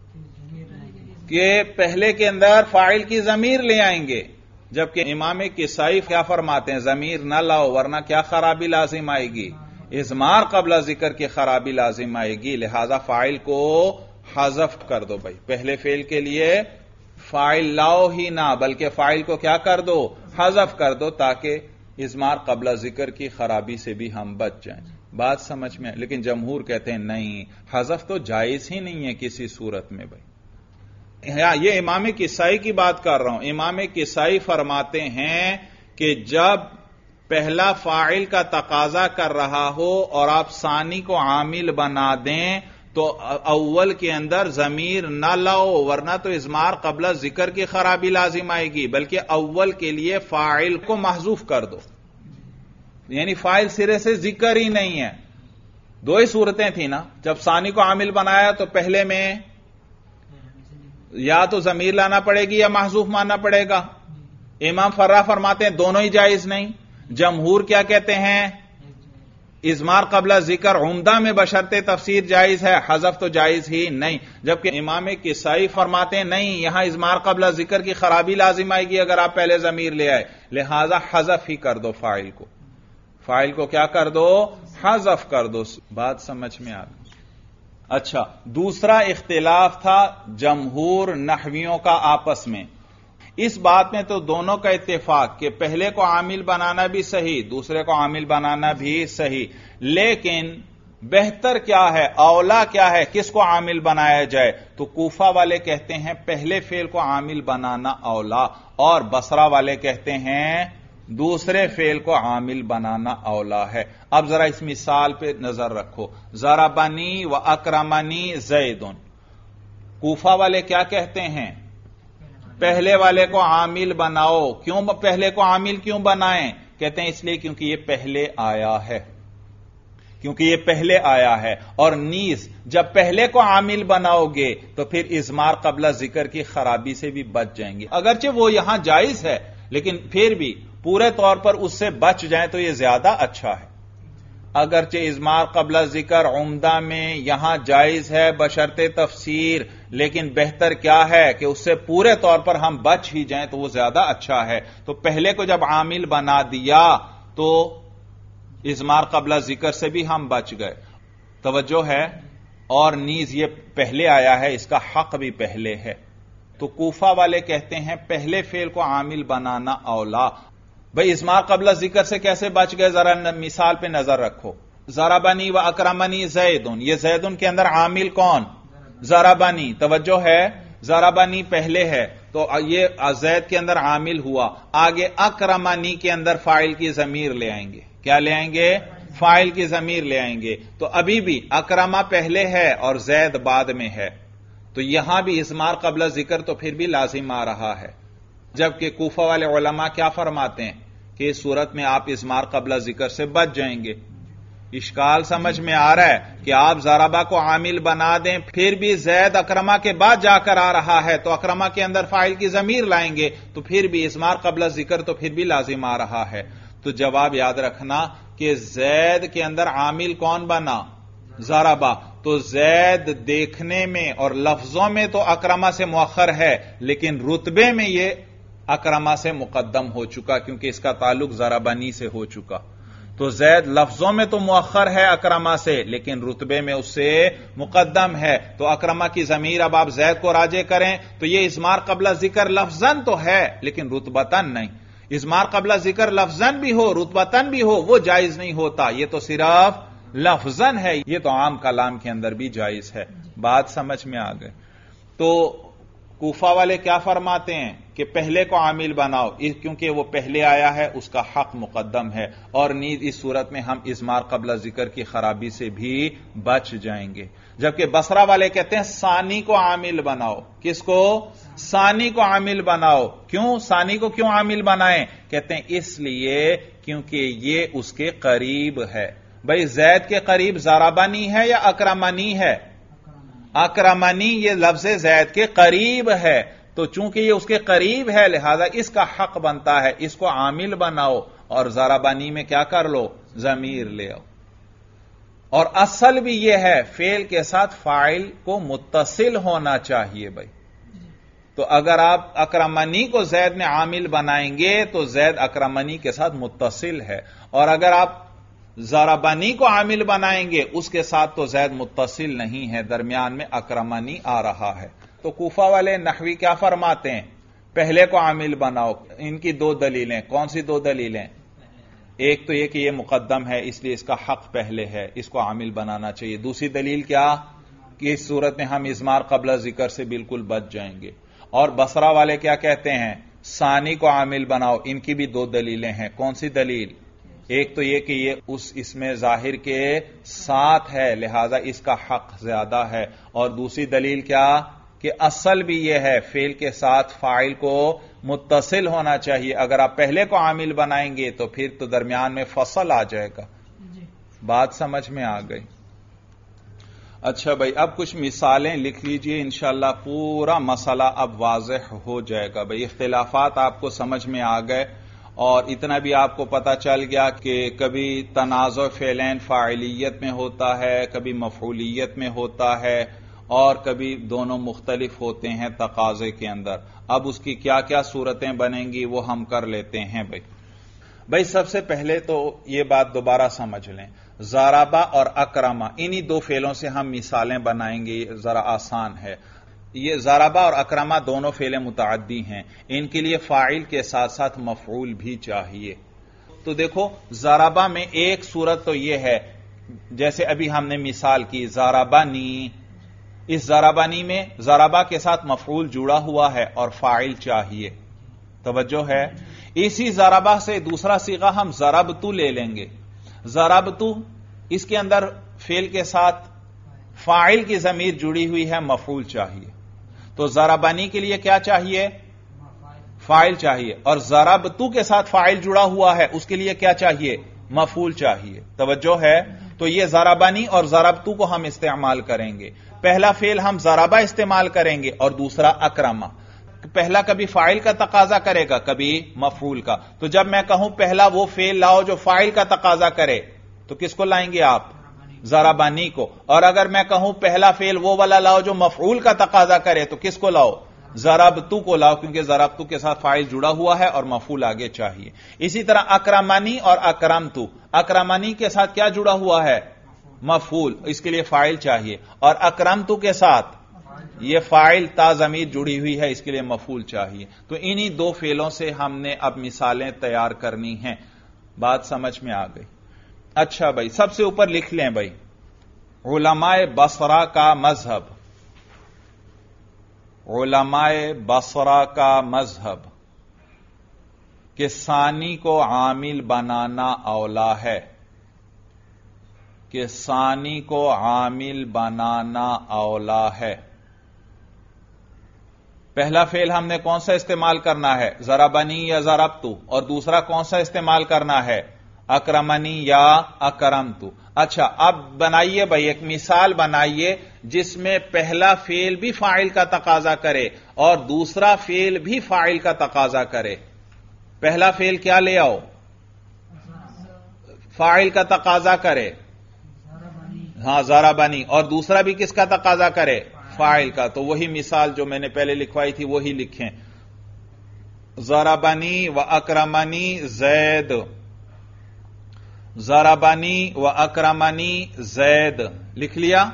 کہ پہلے کے اندر فاعل کی ضمیر لے آئیں گے، جبکہ امام کسائی کیا فرماتے ہیں، ضمیر نہ لاؤ ورنہ کیا خرابی لازم آئے گی، اضمار قبل ذکر کی خرابی لازم آئے گی، لہذا فاعل کو حذف کر دو۔ بھائی پہلے فعل کے لیے فاعل لاؤ ہی نہ، بلکہ فاعل کو کیا کر دو، حذف کر دو، تاکہ اضمار قبل ذکر کی خرابی سے بھی ہم بچ جائیں۔ بات سمجھ میں، لیکن جمہور کہتے ہیں نہیں، حذف تو جائز ہی نہیں ہے کسی صورت میں۔ بھائی یہ امام کسائی کی بات کر رہا ہوں. امام کسائی فرماتے ہیں کہ جب پہلا فاعل کا تقاضا کر رہا ہو اور آپ ثانی کو عامل بنا دیں تو اول کے اندر ضمیر نہ لاؤ، ورنہ تو اضمار قبل ذکر کی خرابی لازم آئے گی، بلکہ اول کے لیے فاعل کو محذوف کر دو، یعنی فاعل سرے سے ذکر ہی نہیں ہے. دو ہی صورتیں تھیں نا، جب ثانی کو عامل بنایا تو پہلے میں یا تو ضمیر لانا پڑے گی یا محذوف ماننا پڑے گا. امام فرا فرماتے ہیں دونوں ہی جائز نہیں. جمہور کیا کہتے ہیں؟ اضمار قبل ذکر عمدہ میں بشرط تفسیر جائز ہے، حذف تو جائز ہی نہیں. جبکہ امام کسائی فرماتے ہیں نہیں، یہاں اضمار قبل ذکر کی خرابی لازم آئے گی اگر آپ پہلے ضمیر لے آئے، لہذا حذف ہی کر دو فاعل کو. فاعل کو کیا کر دو؟ حذف کر دو. بات سمجھ میں آ گئی؟ اچھا، دوسرا اختلاف تھا جمہور نحویوں کا آپس میں. اس بات میں تو دونوں کا اتفاق کہ پہلے کو عامل بنانا بھی صحیح، دوسرے کو عامل بنانا بھی صحیح، لیکن بہتر کیا ہے، اولا کیا ہے، کس کو عامل بنایا جائے؟ تو کوفہ والے کہتے ہیں پہلے فعل کو عامل بنانا اولا، اور بصرہ والے کہتے ہیں دوسرے فعل کو عامل بنانا اولا ہے. اب ذرا اس مثال پہ نظر رکھو. ضربنی و اکرمنی زید. کوفہ والے کیا کہتے ہیں؟ پہلے والے کو عامل بناؤ. کیوں پہلے کو عامل کیوں بنائیں؟ کہتے ہیں اس لیے کیونکہ یہ پہلے آیا ہے، کیونکہ یہ پہلے آیا ہے. اور نیز جب پہلے کو عامل بناؤ گے تو پھر اضمار قبل ذکر کی خرابی سے بھی بچ جائیں گے. اگرچہ وہ یہاں جائز ہے لیکن پھر بھی پورے طور پر اس سے بچ جائیں تو یہ زیادہ اچھا ہے. اگرچہ اضمار قبل ذکر عمدہ میں یہاں جائز ہے بشرط تفسیر، لیکن بہتر کیا ہے کہ اس سے پورے طور پر ہم بچ ہی جائیں تو وہ زیادہ اچھا ہے. تو پہلے کو جب عامل بنا دیا تو اضمار قبل ذکر سے بھی ہم بچ گئے. توجہ ہے؟ اور نیز یہ پہلے آیا ہے، اس کا حق بھی پہلے ہے. تو کوفہ والے کہتے ہیں پہلے فعل کو عامل بنانا اولا. بھئی اضمار قبل ذکر سے کیسے بچ گئے؟ ذرا مثال پہ نظر رکھو. ضربنی و اکرمنی زیدن، یہ زیدن کے اندر عامل کون؟ ضربنی. توجہ ہے؟ ضربنی پہلے ہے تو یہ زید کے اندر عامل ہوا. آگے اکرمنی کے اندر فاعل کی ضمیر لے آئیں گے. کیا لے آئیں گے؟ فاعل کی ضمیر لے آئیں گے. تو ابھی بھی اکرما پہلے ہے اور زید بعد میں ہے، تو یہاں بھی اضمار قبل ذکر تو پھر بھی لازم آ رہا ہے. جبکہ کوفہ والے علماء کیا فرماتے ہیں کہ اس صورت میں آپ اضمار قبل ذکر سے بچ جائیں گے. اشکال سمجھ میں آ رہا ہے کہ آپ ضربہ کو عامل بنا دیں پھر بھی زید اکرما کے بعد جا کر آ رہا ہے تو اکرما کے اندر فاعل کی ضمیر لائیں گے تو پھر بھی اضمار قبل ذکر تو پھر بھی لازم آ رہا ہے. تو جواب یاد رکھنا کہ زید کے اندر عامل کون بنا؟ ضربہ. تو زید دیکھنے میں اور لفظوں میں تو اکرما سے مؤخر ہے لیکن رتبے میں یہ اکرما سے مقدم ہو چکا کیونکہ اس کا تعلق ضربنی سے ہو چکا. تو زید لفظوں میں تو مؤخر ہے اکرما سے لیکن رتبے میں اس سے مقدم ہے. تو اکرما کی ضمیر اب آپ زید کو راجع کریں تو یہ اضمار قبل ذکر لفظاً تو ہے لیکن رتبتاً نہیں. اضمار قبل ذکر لفظاً بھی ہو رتبتاً بھی ہو وہ جائز نہیں ہوتا، یہ تو صرف لفظاً ہے. یہ تو عام کلام کے اندر بھی جائز ہے. بات سمجھ میں آ گئے؟ تو کوفہ والے کیا فرماتے ہیں کہ پہلے کو عامل بناؤ کیونکہ وہ پہلے آیا ہے، اس کا حق مقدم ہے. اور نیز اس صورت میں ہم اضمار قبل ذکر کی خرابی سے بھی بچ جائیں گے. جبکہ بصرہ والے کہتے ہیں ثانی کو عامل بناؤ. کس کو؟ ثانی کو عامل بناؤ. کیوں ثانی کو کیوں عامل بنائیں؟ کہتے ہیں اس لیے کیونکہ یہ اس کے قریب ہے. بھئی زید کے قریب ضربنی ہے یا اکرمنی ہے؟ اکرمنی یہ لفظ زید کے قریب ہے تو چونکہ یہ اس کے قریب ہے لہذا اس کا حق بنتا ہے اس کو عامل بناؤ اور ضربنی میں کیا کر لو؟ ضمیر لے آؤ. اور اصل بھی یہ ہے فعل کے ساتھ فاعل کو متصل ہونا چاہیے. بھائی تو اگر آپ اکرمنی کو زید میں عامل بنائیں گے تو زید اکرمنی کے ساتھ متصل ہے، اور اگر آپ ضربنی کو عامل بنائیں گے اس کے ساتھ تو زید متصل نہیں ہے، درمیان میں اکرمنی آ رہا ہے. تو کوفہ والے نحوی کیا فرماتے ہیں؟ پہلے کو عامل بناؤ. ان کی دو دلیلیں. کون سی دو دلیلیں؟ ایک تو یہ کہ یہ مقدم ہے اس لیے اس کا حق پہلے ہے، اس کو عامل بنانا چاہیے. دوسری دلیل کیا؟ کہ اس صورت میں ہم اضمار قبل ذکر سے بالکل بچ جائیں گے. اور بصرہ والے کیا کہتے ہیں؟ ثانی کو عامل بناؤ. ان کی بھی دو دلیلیں ہیں. کون سی دلیل؟ ایک تو یہ کہ یہ اس میں ظاہر کے ساتھ ہے لہذا اس کا حق زیادہ ہے، اور دوسری دلیل کیا کہ اصل بھی یہ ہے فعل کے ساتھ فاعل کو متصل ہونا چاہیے. اگر آپ پہلے کو عامل بنائیں گے تو پھر تو درمیان میں فصل آ جائے گا. بات سمجھ میں آ گئی؟ اچھا بھائی، اب کچھ مثالیں لکھ لیجئے، انشاءاللہ پورا مسئلہ اب واضح ہو جائے گا. بھائی اختلافات آپ کو سمجھ میں آ گئے، اور اتنا بھی آپ کو پتا چل گیا کہ کبھی تنازع فعلین فاعلیت میں ہوتا ہے، کبھی مفعولیت میں ہوتا ہے، اور کبھی دونوں مختلف ہوتے ہیں تقاضے کے اندر. اب اس کی کیا کیا صورتیں بنیں گی وہ ہم کر لیتے ہیں. بھائی سب سے پہلے تو یہ بات دوبارہ سمجھ لیں، ضربہ اور اکرمہ انہی دو فعلوں سے ہم مثالیں بنائیں گے. ذرا آسان ہے. یہ ضربہ اور اکرمہ دونوں فعل متعدی ہیں، ان کے لیے فاعل کے ساتھ ساتھ مفعول بھی چاہیے. تو دیکھو ضربہ میں ایک صورت تو یہ ہے جیسے ابھی ہم نے مثال کی ضربنی. اس ضربنی میں ضربہ کے ساتھ مفعول جڑا ہوا ہے اور فاعل چاہیے. توجہ ہے؟ اسی ضربہ سے دوسرا صیغہ ہم ضربتو لے لیں گے. ضربتو اس کے اندر فعل کے ساتھ فاعل کی ضمیر جڑی ہوئی ہے، مفعول چاہیے. تو ضربنی کے لیے کیا چاہیے؟ فاعل چاہیے. اور ضربتو کے ساتھ فاعل جڑا ہوا ہے، اس کے لیے کیا چاہیے؟ مفعول چاہیے. توجہ ہے؟ تو یہ ضربنی اور ضربتو کو ہم استعمال کریں گے. پہلا فعل ہم ضربہ استعمال کریں گے اور دوسرا اکرمہ. پہلا کبھی فاعل کا تقاضا کرے گا، کبھی مفعول کا. تو جب میں کہوں پہلا وہ فعل لاؤ جو فاعل کا تقاضا کرے تو کس کو لائیں گے آپ؟ ضربنی کو. اور اگر میں کہوں پہلا فعل وہ والا لاؤ جو مفعول کا تقاضا کرے تو کس کو لاؤ؟ ضربتو کو لاؤ، کیونکہ ضربتو کے ساتھ فاعل جڑا ہوا ہے اور مفعول آگے چاہیے. اسی طرح اکرمنی اور اکرمتو، اکرمنی کے ساتھ کیا جڑا ہوا ہے؟ مفعول، اس کے لیے فاعل چاہیے. اور اکرمتو کے ساتھ یہ فاعل تا ضمیر جڑی ہوئی ہے، اس کے لیے مفعول چاہیے. تو انہی دو فعلوں سے ہم نے اب مثالیں تیار کرنی ہیں. بات سمجھ میں آ گئی؟ اچھا بھائی، سب سے اوپر لکھ لیں بھائی، علماء بصرہ کا مذہب. علماء بصرہ کا مذہب کہ ثانی کو عامل بنانا اولا ہے. کہ ثانی کو عامل بنانا اولا ہے. پہلا فعل ہم نے کون سا استعمال کرنا ہے؟ ضربنی یا ضربتو. اور دوسرا کون سا استعمال کرنا ہے؟ اکرمنی یا اکرمتو. اچھا، اب بنائیے بھائی ایک مثال بنائیے جس میں پہلا فعل بھی فاعل کا تقاضا کرے اور دوسرا فعل بھی فاعل کا تقاضا کرے. پہلا فعل کیا لے آؤ؟ فاعل کا تقاضا کرے، ہاں ضربنی. اور دوسرا بھی کس کا تقاضا کرے؟ فاعل کا. تو وہی مثال جو میں نے پہلے لکھوائی تھی وہی لکھیں، ضربنی و اکرمنی زید. ضربنی و اکرمنی زید لکھ لیا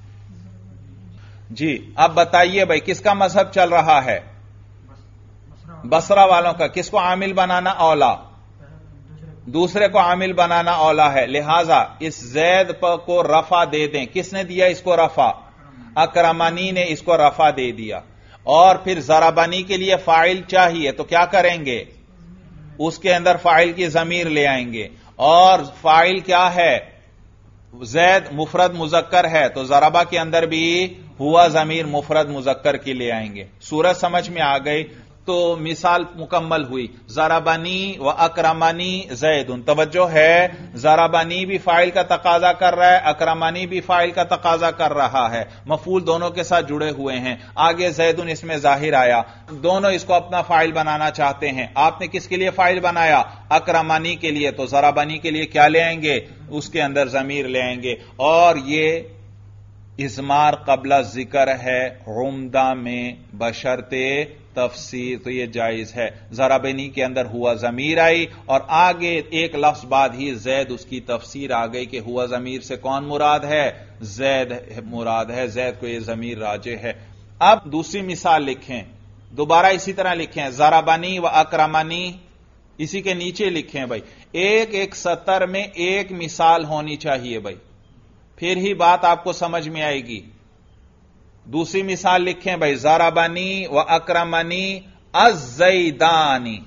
جی. اب بتائیے بھائی کس کا مذہب چل رہا ہے؟ بصرہ والوں کا. کس کو عامل بنانا اولا؟ دوسرے کو عامل بنانا اولا ہے. لہذا اس زید کو رفع دے دیں. کس نے دیا اس کو رفع؟ اکرمنی نے اس کو رفع دے دیا. اور پھر ضربنی کے لیے فاعل چاہیے تو کیا کریں گے؟ اس کے اندر فاعل کی ضمیر لے آئیں گے. اور فاعل کیا ہے؟ زید مفرد مذکر ہے تو ضربہ کے اندر بھی ہوا ضمیر مفرد مذکر کی لے آئیں گے. صورت سمجھ میں آ گئی؟ تو مثال مکمل ہوئی، ضربنی و اکرمنی زید. توجہ ہے، ضربنی بھی فاعل کا تقاضا کر رہا ہے، اکرمنی بھی فاعل کا تقاضا کر رہا ہے، مفعول دونوں کے ساتھ جڑے ہوئے ہیں. آگے زیدن اس میں ظاہر آیا، دونوں اس کو اپنا فاعل بنانا چاہتے ہیں. آپ نے کس کے لیے فاعل بنایا؟ اکرمنی کے لیے. تو ضربنی کے لیے کیا لے آئیں گے؟ اس کے اندر ضمیر لے آئیں گے. اور یہ اضمار قبل ذکر ہے عمدہ میں بشرطِ تفسیر، تو یہ جائز ہے. ضربنی کے اندر ہوا ضمیر آئی اور آگے ایک لفظ بعد ہی زید اس کی تفسیر آ گئی کہ ہوا ضمیر سے کون مراد ہے؟ زید مراد ہے. زید کو یہ ضمیر راجع ہے. اب دوسری مثال لکھیں، دوبارہ اسی طرح لکھیں، ضربنی و اکرمنی اسی کے نیچے لکھیں بھائی. ایک ایک سطر میں ایک مثال ہونی چاہیے بھائی، پھر ہی بات آپ کو سمجھ میں آئے گی. दूसरी मिसाल लिखें भाई, ज़रबनी व अक्रमनी अज़्ज़ैदानी,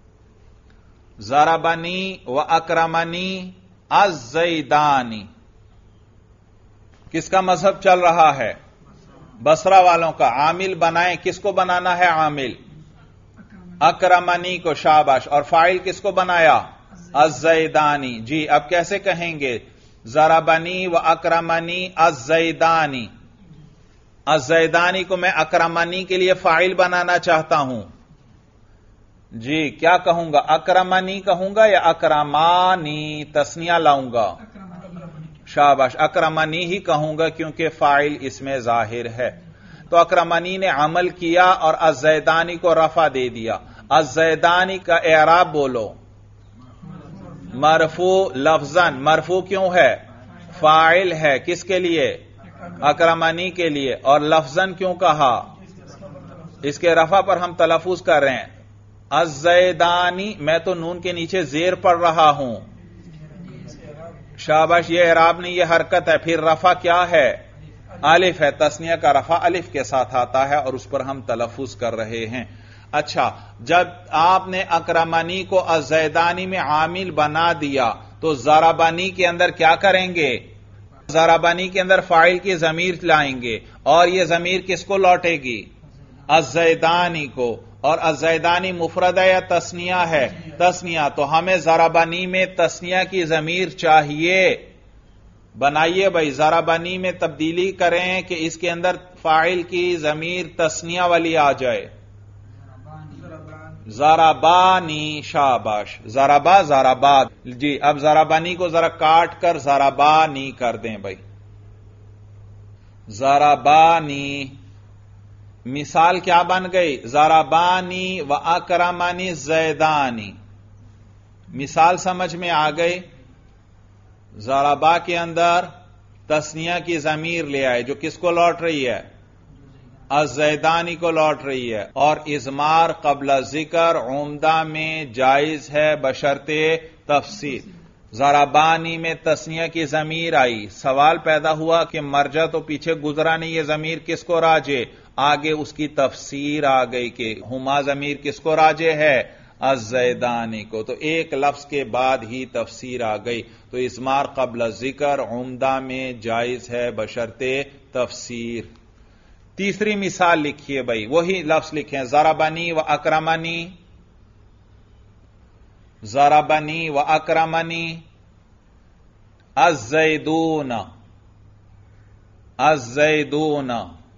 ज़रबनी व अक्रमनी अज़्ज़ैदानी। किसका मजहब चल रहा है? बसरा वालों का। आमिल बनाए, किसको बनाना है आमिल? अक्रमनी को, शाबाश। और फाइल किसको बनाया? अज़्ज़ैदानी। जी, अब कैसे कहेंगे? ज़रबनी व अक्रमनी अज़्ज़ैदानी। अज़्ज़ैदानी को मैं अक्रमनी के लिए फाइल बनाना चाहता हूं। जी, क्या कहूंगा? अक्रमनी कहूंगा या अक्रमानी तस्निया लाऊंगा? शाबाश, अक्रमनी ही कहूंगा क्योंकि फाइल इसमें जाहिर है। तो अक्रमनी ने अमल किया और अज़्ज़ैदानी को रफा दे दिया। अज़्ज़ैदानी का एराब बोलो। मरफू लफ्जन। मरफू क्यों है? फाइल है। किसके लिए? अक्रमनी के लिए। और लफ्जन क्यों कहा? इसके रफा पर हम तलफुज कर रहे हैं। अज़्ज़ैदानी, मैं तो नून के नीचे जेर पढ़ रहा हूं। शाबाश, ये एराब नहीं, ये हरकत है। फिर रफा क्या है? अलिफ है। तस्निया का रफा अलिफ के साथ आता है और उस पर हम तलफुज कर रहे हैं। अच्छा, जब आपने अक्रमनी को अज़्ज़ैदानी में आमिल बना दिया तो ज़रबनी के अंदर क्या करेंगे? ज़रबनी के अंदर फाइल की ज़मीर लाएंगे और यह ज़मीर किसको लौटेगी? अज़्ज़ैदानी को। और अज़्ज़ैदानी मुफरद है या तस्निया है? तस्निया। तो हमें ज़रबनी में तस्निया की ज़मीर चाहिए। बनाइए भाई, ज़रबनी में तब्दीली करें कि इसके अंदर फाइल की ज़मीर तस्निया वाली आ जाए। ज़रबानी, शाबाश। ज़रबा, ज़रबाद। जी, अब ज़रबनी को जरा काट कर ज़रबानी कर दें भाई। ज़रबानी। मिसाल क्या बन गई? ज़रबानी व अक्रमनी ज़ैदानी। मिसाल समझ में आ गई? ज़रबा के अंदर तस्निया की ज़मीर ले आए जो किसको लौट रही है? अज़्ज़ैदानी को लौट रही है। और इज़मार क़ब्ल ज़िक्र उम्दा में जायज है बशर्ते तफसील। ज़रबानी में तस्निया की ज़मीर आई। सवाल पैदा हुआ कि मर्जा तो पीछे गुजरा नहीं, ये ज़मीर किसको राजे? आगे उसकी तफसीर आ गई कि हुमा ज़मीर किसको राजे है? अज़्ज़ैदानी को। तो एक लफ्ज के बाद ही तफसीर आ गई। तो इज़मार क़ब्ल ज़िक्र उम्दा में जायज है बशर्ते तफसीर। तीसरी मिसाल लिखिए भाई, वही लफ्ज लिखें। ज़रबनी व अक्रमनी, ज़रबनी व अक्रमनी अज़्ज़ैदून, अज़्ज़ैदून।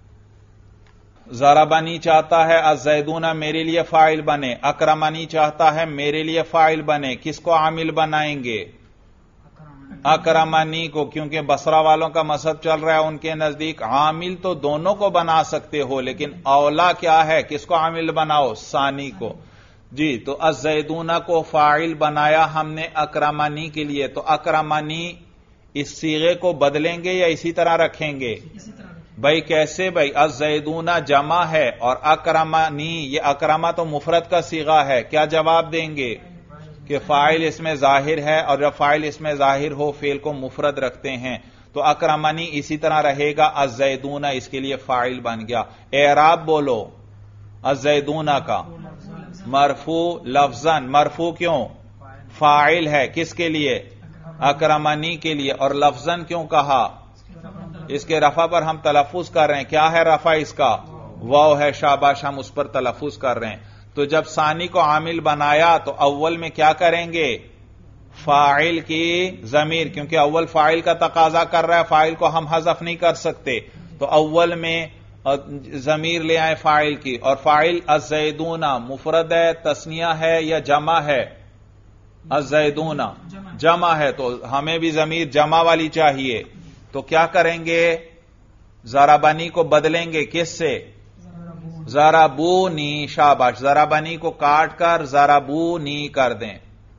ज़रबनी चाहता है अज़्ज़ैदून मेरे लिए फाइल बने, अक्रमनी चाहता है मेरे लिए फाइल बने। किसको आमिल बनाएंगे? अक्रमनी को, क्योंकि बसरा वालों का मसहब चल रहा है। उनके नजदीक आमिल तो दोनों को बना सकते हो, लेकिन औला क्या है? किसको आमिल बनाओ? सानी को। जी, तो अज़्ज़ैदूना को फाइल बनाया हमने अक्रमनी के लिए। तो अक्रमनी इस सीगे को बदलेंगे या इसी तरह रखेंगे? भाई कैसे भाई? अज़्ज़ैदूना जमा है और अक्रमनी, ये अक्रमा तो मुफरद का सीगा है। क्या जवाब देंगे? कि फाइल इसमें जाहिर है और जब फाइल इसमें जाहिर हो फेल को मुफरद रखते हैं। तो अक्रमनी इसी तरह रहेगा। अज़्ज़ैदूना इसके लिए फाइल बन गया। एराब बोलो अज़्ज़ैदूना का। मरफू लफ्जन। मरफू क्यों? फाइल है। किसके लिए? अक्रमनी के लिए। और लफ्जन क्यों कहा? इसके रफा पर हम तलफुज कर रहे हैं। क्या है रफा इसका? वाव है। शाबाश, हम उस पर तलफुज कर रहे हैं। तो जब सानी को आमिल बनाया तो अव्वल में क्या करेंगे? फाइल की जमीर, क्योंकि अव्वल फाइल का तकाजा कर रहा है, फाइल को हम हज़फ नहीं कर सकते। तो अव्वल में जमीर ले आए फाइल की। और फाइल अज़्ज़ैदूना मुफरद है, तस्निया है या जमा है? अज़्ज़ैदूना जमा है, तो हमें भी जमीर जमा वाली चाहिए। तो क्या करेंगे? ज़रबनी को बदलेंगे किससे? ज़रबूनी। शाबाश, ज़रबनी को काट कर ज़रबूनी कर दें।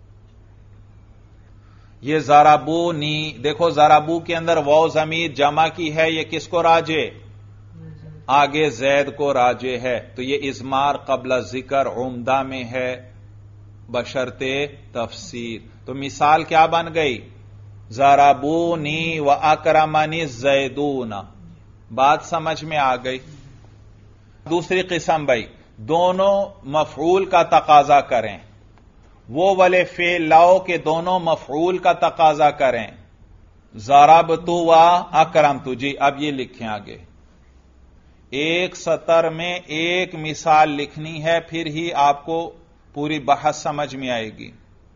ये ज़रबूनी, देखो ज़रबू के अंदर वाव ज़मीर जमा की है, ये किसको राजे? आगे ज़ैद को राजे है। तो ये इज़मार क़ब्ल ज़िक्र उम्दा में है बशर्ते तफसीर। तो मिसाल क्या बन गई? ज़रबूनी व अक्रमनी ज़ैदूना। بات سمجھ میں آ گئی؟ دوسری قسم بھائی، دونوں مفعول کا تقاضا کریں، وہ والے فعل لاؤ کہ دونوں مفعول کا تقاضا کریں، ضربت و اکرمت۔ جی اب یہ لکھیں آگے، ایک سطر میں ایک مثال لکھنی ہے، پھر ہی آپ کو پوری بحث سمجھ میں آئے گی۔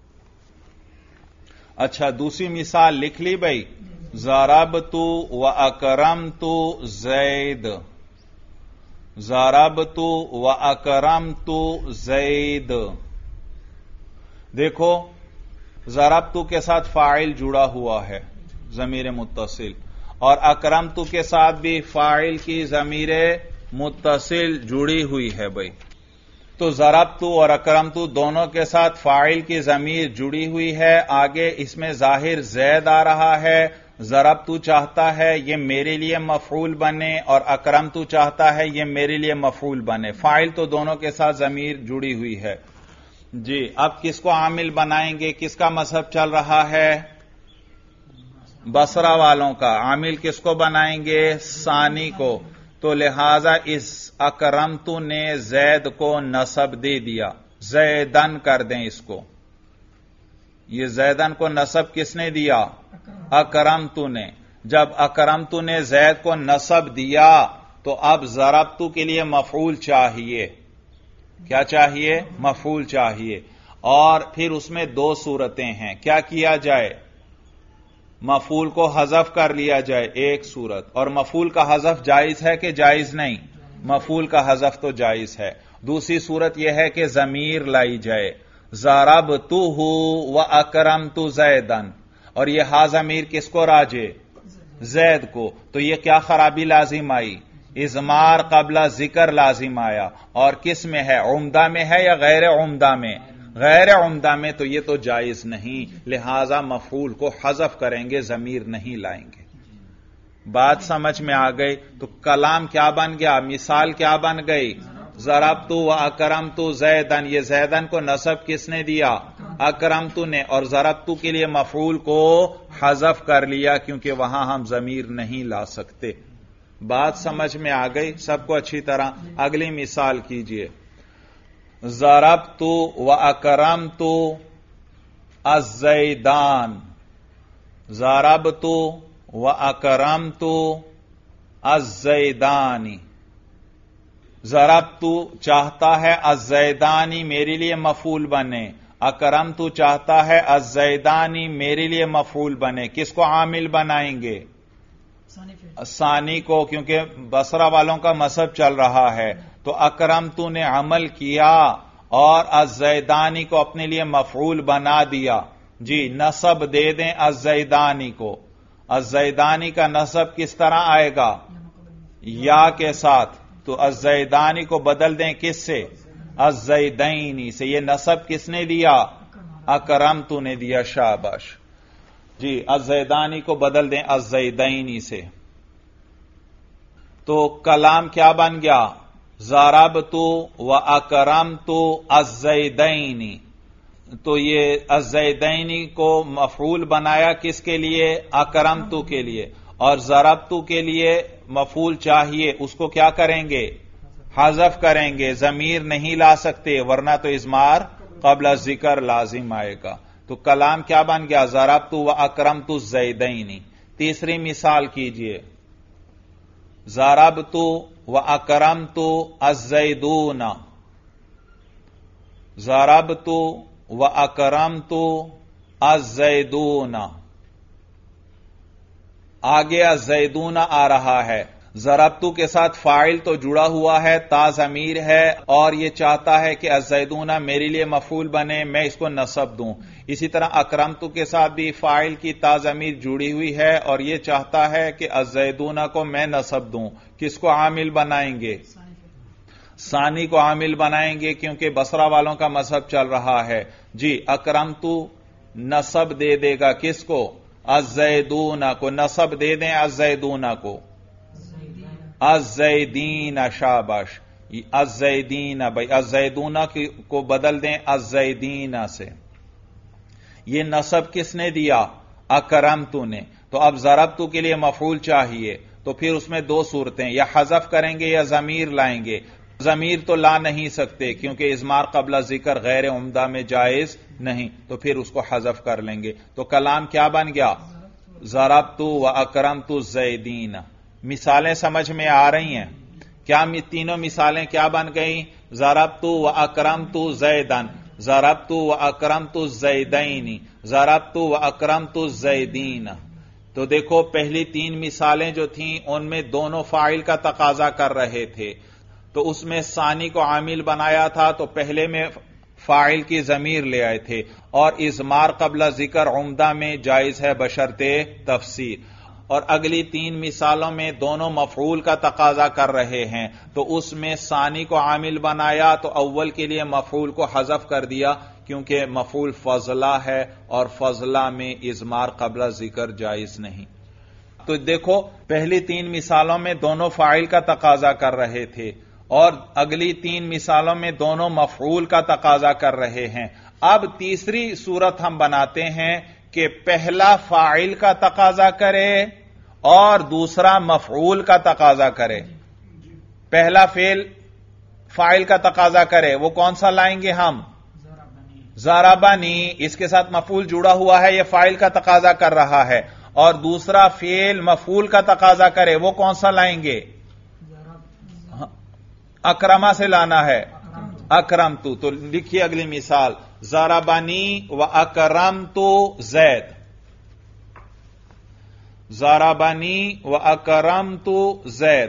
اچھا دوسری مثال لکھ لی بھائی، ضربت و اکرمت زید، ضربت و اکرمت زید۔ دیکھو ضربت کے ساتھ فاعل جڑا ہوا ہے ضمیر متصل، اور اکرمت کے ساتھ بھی فاعل کی ضمیر متصل جڑی ہوئی ہے بھائی۔ تو ضربت اور اکرمت دونوں کے ساتھ فاعل کی ضمیر جڑی ہوئی ہے، آگے اس میں ظاہر زید آ رہا ہے، ضربت چاہتا ہے یہ میرے لیے مفعول بنے اور اکرمت چاہتا ہے یہ میرے لیے مفعول بنے، فاعل تو دونوں کے ساتھ ضمیر جڑی ہوئی ہے۔ جی اب کس کو عامل بنائیں گے؟ کس کا مذہب چل رہا ہے؟ بصرہ والوں کا۔ عامل کس کو بنائیں گے؟ ثانی کو۔ تو لہذا اس اکرمت نے زید کو نصب دے دیا، زیدن کر دیں اس کو۔ یہ زیدن کو نصب کس نے دیا؟ اکرمت نے۔ جب اکرمت نے زید کو نصب دیا تو اب ضربت کے لیے مفعول چاہیے۔ کیا چاہیے؟ مفعول چاہیے۔ اور پھر اس میں دو صورتیں ہیں، کیا کیا جائے؟ مفعول کو حذف کر لیا جائے ایک صورت، اور مفعول کا حذف جائز ہے کہ جائز نہیں؟ مفعول کا حذف تو جائز ہے۔ دوسری صورت یہ ہے کہ ضمیر لائی جائے، ضربتہ و اکرمت زیدن، اور یہ ہا ضمیر کس کو راجع؟ زید کو۔ تو یہ کیا خرابی لازم آئی؟ اضمار قبل ذکر لازم آیا، اور کس میں ہے؟ عمدہ میں ہے یا غیر عمدہ میں؟ غیر عمدہ میں، تو یہ تو جائز نہیں، لہذا مفعول کو حذف کریں گے، ضمیر نہیں لائیں گے۔ بات سمجھ میں آ گئی؟ تو کلام کیا بن گیا؟ مثال کیا بن گئی؟ ضربت و اکرمت زیدن، یہ زیدن کو نصب کس نے دیا؟ اکرمت نے، اور ضربت کے لیے مفعول کو حذف کر لیا کیونکہ وہاں ہم ضمیر نہیں لا سکتے۔ بات سمجھ میں آ گئی سب کو اچھی طرح؟ اگلی مثال کیجئے، ضربت و اکرمت الزیدان، ضربت و اکرمت الزیدانی۔ ضربت چاہتا ہے الزیدانی میرے لیے مفعول بنے، اکرمت چاہتا ہے الزیدانی میرے لیے مفعول بنے۔ کس کو عامل بنائیں گے؟ ثانی کو، کیونکہ بصرہ والوں کا مذہب چل رہا ہے۔ تو اکرمت نے عمل کیا اور الزیدانی کو اپنے لیے مفعول بنا دیا۔ جی نصب دے دیں الزیدانی کو۔ الزیدانی کا نصب کس طرح آئے گا؟ یا کے ساتھ۔ تو الزیدانی کو بدل دیں کس سے؟ الزیدینی سے۔ یہ نصب کس نے دیا؟ اکرمت نے دیا، شاباش۔ جی الزیدانی کو بدل دیں الزیدینی سے۔ تو کلام کیا بن گیا؟ ضربت و اکرمت الزیدینی۔ تو یہ الزیدینی کو مفعول بنایا کس کے لیے؟ اکرمت کے لیے، اور ضربت کے لیے مفعول چاہیے، اس کو کیا کریں گے؟ حذف کریں گے، ضمیر نہیں لا سکتے ورنہ تو اضمار قبل ذکر لازم آئے گا۔ تو کلام کیا بن گیا؟ ضربت و اکرمت الزیدینی۔ تیسری مثال کیجئے، ضربت و اکرمت الزیدون، ضربت و اکرمت الزیدون۔ آگے الزیدون آ رہا ہے، ضربت کے ساتھ فاعل تو جڑا ہوا ہے، تا ضمیر ہے، اور یہ چاہتا ہے کہ الزیدون میرے لیے مفعول بنے، میں اس کو نصب دوں۔ اسی طرح اکرمت کے ساتھ بھی فاعل کی تا ضمیر جڑی ہوئی ہے اور یہ چاہتا ہے کہ الزیدون کو میں نصب دوں۔ کس کو عامل بنائیں گے؟ ثانی کو عامل بنائیں گے کیونکہ بصرہ والوں کا مذہب چل رہا ہے۔ جی اکرمت نصب دے دے گا کس کو؟ الزیدون کو۔ نصب دے دیں الزیدون کو، الزیدین، شاباش۔ الزیدین بھائی، الزیدون کو بدل دیں الزیدین سے۔ یہ نصب کس نے دیا؟ اکرمت نے۔ تو اب ضربت کے لیے مفعول چاہیے، تو پھر اس میں دو صورتیں، یا حذف کریں گے یا ضمیر لائیں گے. ضمیر تو لا نہیں سکتے کیونکہ اضمار قبل ذکر غیر عمدہ میں جائز نہیں، تو پھر اس کو حذف کر لیں گے. تو کلام کیا بن گیا؟ ضربت و اکرمت الزیدین. مثالیں سمجھ میں آ رہی ہیں؟ کیا تینوں مثالیں کیا بن گئیں؟ ضربت و اکرمت زیدن، ضربت و اکرمت الزیدین، ضربت و اکرمت الزیدین. تو دیکھو پہلی تین مثالیں جو تھیں ان میں دونوں فاعل کا تقاضا کر رہے تھے، تو اس میں ثانی کو عامل بنایا تھا تو پہلے میں فاعل کی ضمیر لے آئے تھے، اور اضمار قبل ذکر عمدہ میں جائز ہے بشرط تفسیر. اور اگلی تین مثالوں میں دونوں مفعول کا تقاضا کر رہے ہیں، تو اس میں ثانی کو عامل بنایا تو اول کے لیے مفعول کو حذف کر دیا کیونکہ مفعول فضلہ ہے اور فضلہ میں اضمار قبل ذکر جائز نہیں. تو دیکھو پہلی تین مثالوں میں دونوں فاعل کا تقاضا کر رہے تھے اور اگلی تین مثالوں میں دونوں مفعول کا تقاضا کر رہے ہیں. اب تیسری صورت ہم بناتے ہیں کہ پہلا فاعل کا تقاضا کرے اور دوسرا مفعول کا تقاضا کرے. پہلا فاعل کا تقاضا کرے، وہ کون سا لائیں گے ہم؟ ضربنی. اس کے ساتھ مفعول جڑا ہوا ہے، یہ فاعل کا تقاضا کر رہا ہے. اور دوسرا فعل مفعول کا تقاضا کرے، وہ کون سا لائیں گے؟ اکرما سے لانا ہے، اکرمتو. تو لکھیے اگلی مثال، ضربنی و اکرمتو زید، ضربنی و اکرمتو زید.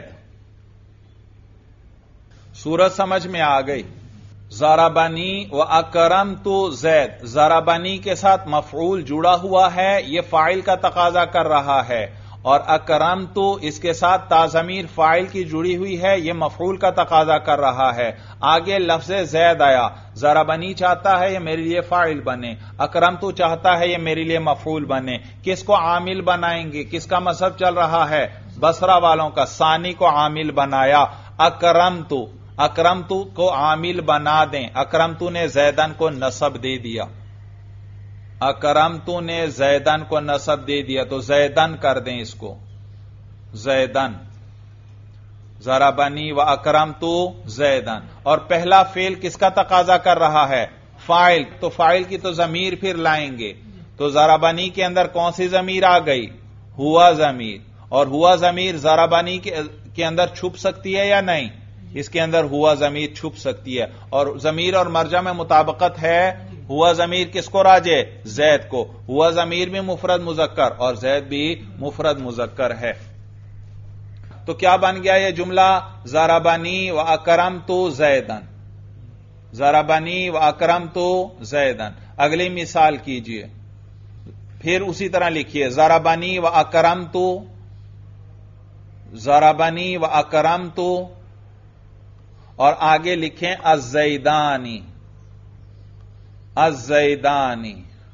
صورت سمجھ میں آ گئی؟ ضربنی و اکرمتو زید، ضربنی کے ساتھ مفعول جڑا ہوا ہے، یہ فاعل کا تقاضا کر رہا ہے، اور اکرمتو اس کے ساتھ تا ضمیر فاعل کی جڑی ہوئی ہے، یہ مفعول کا تقاضا کر رہا ہے. آگے لفظ زید آیا، ضربنی چاہتا ہے یہ میرے لیے فاعل بنے، اکرمتو چاہتا ہے یہ میرے لیے مفعول بنے. کس کو عامل بنائیں گے؟ کس کا مذہب چل رہا ہے؟ بصرہ والوں کا. ثانی کو عامل بنایا، اکرمتو، اکرمتو کو عامل بنا دیں. اکرمتو نے زیدن کو نصب دے دیا، اکرمتو نے زیدن کو نصب دے دیا تو زیدن کر دیں اس کو، زیدن. ضربنی و اکرمتو زیدن. اور پہلا فعل کس کا تقاضا کر رہا ہے؟ فاعل. تو فاعل کی تو ضمیر پھر لائیں گے. تو ضربنی کے اندر کون سی ضمیر آ گئی؟ ہوا ضمیر. اور ہوا ضمیر ضربنی کے اندر چھپ سکتی ہے یا نہیں؟ اس کے اندر ہوا ضمیر چھپ سکتی ہے. اور ضمیر اور مرجع میں مطابقت ہے، ہوا ضمیر کس کو راجع؟ زید کو. ہوا ضمیر بھی مفرد مذکر اور زید بھی مفرد مذکر ہے. تو کیا بن گیا یہ جملہ؟ ضربنی و اکرمتو زیدن، ضربنی و اکرمتو زیدن. اگلی مثال کیجئے، پھر اسی طرح لکھیے، ضربنی و اکرمتو، ضربنی و اکرمتو، اور آگے لکھیں الزیدانی، الزیدانی.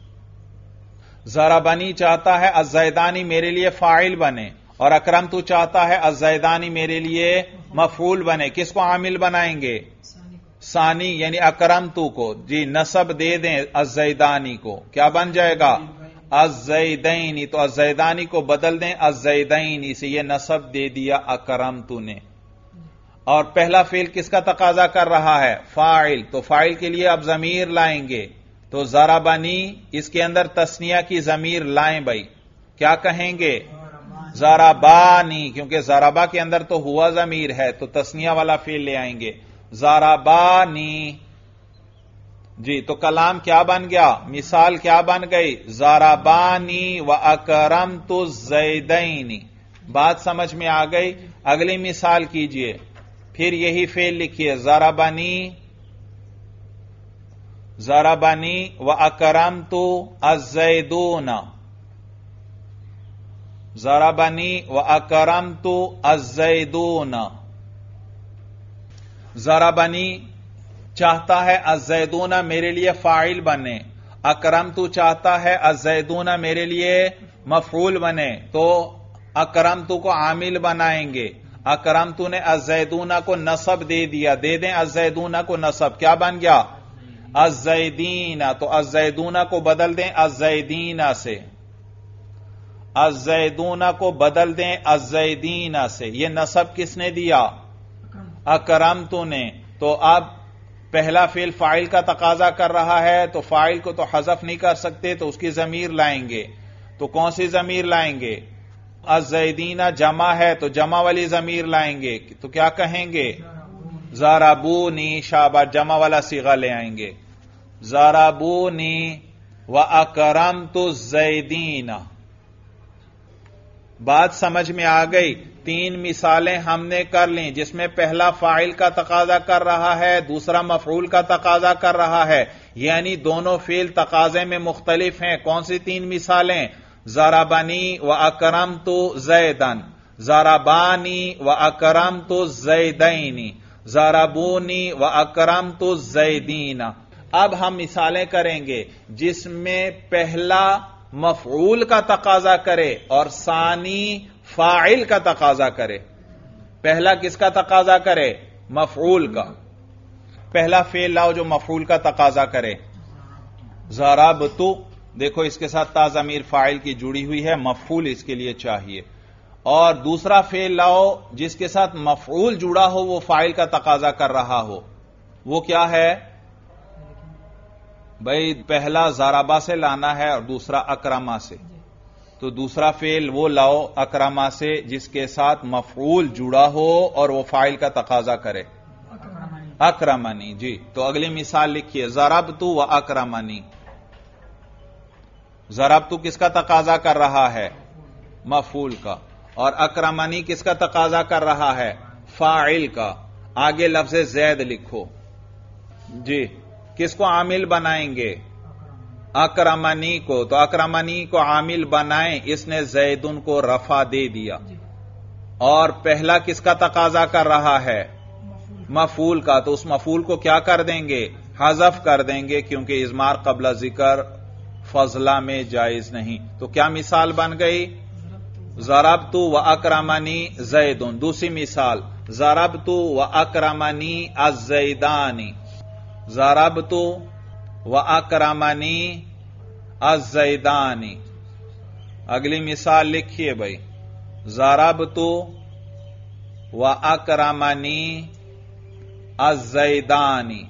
ضربنی چاہتا ہے الزیدانی میرے لیے فاعل بنے، اور اکرمتو چاہتا ہے الزیدانی میرے لیے مفعول بنے. کس کو عامل بنائیں گے؟ ثانی یعنی اکرمتو کو. جی نصب دے دیں الزیدانی کو، کیا بن جائے گا؟ الزیدینی. تو الزیدانی کو بدل دیں الزیدینی سے، یہ نصب دے دیا اکرمتو نے. اور پہلا فعل کس کا تقاضا کر رہا ہے؟ فاعل. تو فاعل کے لیے اب ضمیر لائیں گے. تو ضربنی اس کے اندر تثنیہ کی ضمیر لائیں بھائی، کیا کہیں گے؟ ضربانی، کیونکہ ضربا کے اندر تو ہوا ضمیر ہے تو تثنیہ والا فعل لے آئیں گے، ضربانی. جی تو کلام کیا بن گیا؟ مثال کیا بن گئی؟ ضربانی و اکرمت الزیدین. بات سمجھ میں آ گئی؟ اگلی مثال کیجئے، پھر یہی فعل لکھیے، ضربنی، ضربنی و اکرمت الزیدون، ضربنی و اکرمت الزیدون. ضربنی چاہتا ہے الزیدون میرے لیے فاعل بنے، اکرمتو چاہتا ہے الزیدون میرے لیے مفعول بنے. تو اکرمتو کو عامل بنائیں گے. اکرمتو نے الزیدون کو نصب دے دیا، دے دیں الزیدون کو نصب، کیا بن گیا؟ الزیدین. تو الزیدون کو بدل دیں الزیدین سے. الزیدون کو بدل دیں الزیدین سے. یہ نصب کس نے دیا؟ اکرمتو نے. تو اب پہلا فعل فاعل کا تقاضا کر رہا ہے تو فاعل کو تو حذف نہیں کر سکتے تو اس کی ضمیر لائیں گے. تو کون سی ضمیر لائیں گے؟ الزیدین جمع ہے تو جمع والی ضمیر لائیں گے. تو کیا کہیں گے؟ ضربونی. شاباش، جمع والا صیغہ لے آئیں گے. ضربونی واکرمت الزیدین. بات سمجھ میں آ گئی؟ 3 مثالیں ہم نے کر لیں جس میں پہلا فاعل کا تقاضا کر رہا ہے، دوسرا مفعول کا تقاضا کر رہا ہے، یعنی دونوں فعل تقاضے میں مختلف ہیں. کون سی 3 مثالیں؟ ضربنی واکرمت زیدن، ضربانی واکرمت الزیدین، ضربونی واکرمت الزیدین. اب ہم مثالیں کریں گے جس میں پہلا مفعول کا تقاضا کرے اور ثانی فاعل کا تقاضا کرے. پہلا کس کا تقاضا کرے؟ مفعول کا. پہلا فعل لاؤ جو مفعول کا تقاضا کرے. ضربتو، دیکھو اس کے ساتھ تا ضمیر فاعل کی جڑی ہوئی ہے، مفعول اس کے لیے چاہیے. اور دوسرا فعل لاؤ جس کے ساتھ مفعول جڑا ہو، وہ فاعل کا تقاضا کر رہا ہو. وہ کیا ہے بھائی؟ پہلا ضربا سے لانا ہے اور دوسرا اکرما سے. تو دوسرا فعل وہ لاؤ اکرما سے جس کے ساتھ مفعول جڑا ہو اور وہ فاعل کا تقاضا کرے. اکرمنی. جی، تو اگلی مثال لکھیے. ضربت و اکرمنی. ضربت کس کا تقاضا کر رہا ہے؟ مفعول کا. اور اکرمنی کس کا تقاضا کر رہا ہے؟ فاعل کا. آگے لفظ زید لکھو. جی، کس کو عامل بنائیں گے؟ اکرمنی کو. تو اکرمنی کو عامل بنائیں، اس نے زیدن کو رفع دے دیا. اور پہلا کس کا تقاضا کر رہا ہے؟ مفعول کا. تو اس مفعول کو کیا کر دیں گے؟ حذف کر دیں گے، کیونکہ اضمار قبل ذکر فضلہ میں جائز نہیں. تو کیا مثال بن گئی؟ ضربت و اکرمنی زیدن. دوسری مثال ضربت و اکرمنی الزیدانی. ضربت و اکرمنی الزیدانی. اگلی مثال لکھیے بھائی. ضربت و اکرمنی الزیدانی.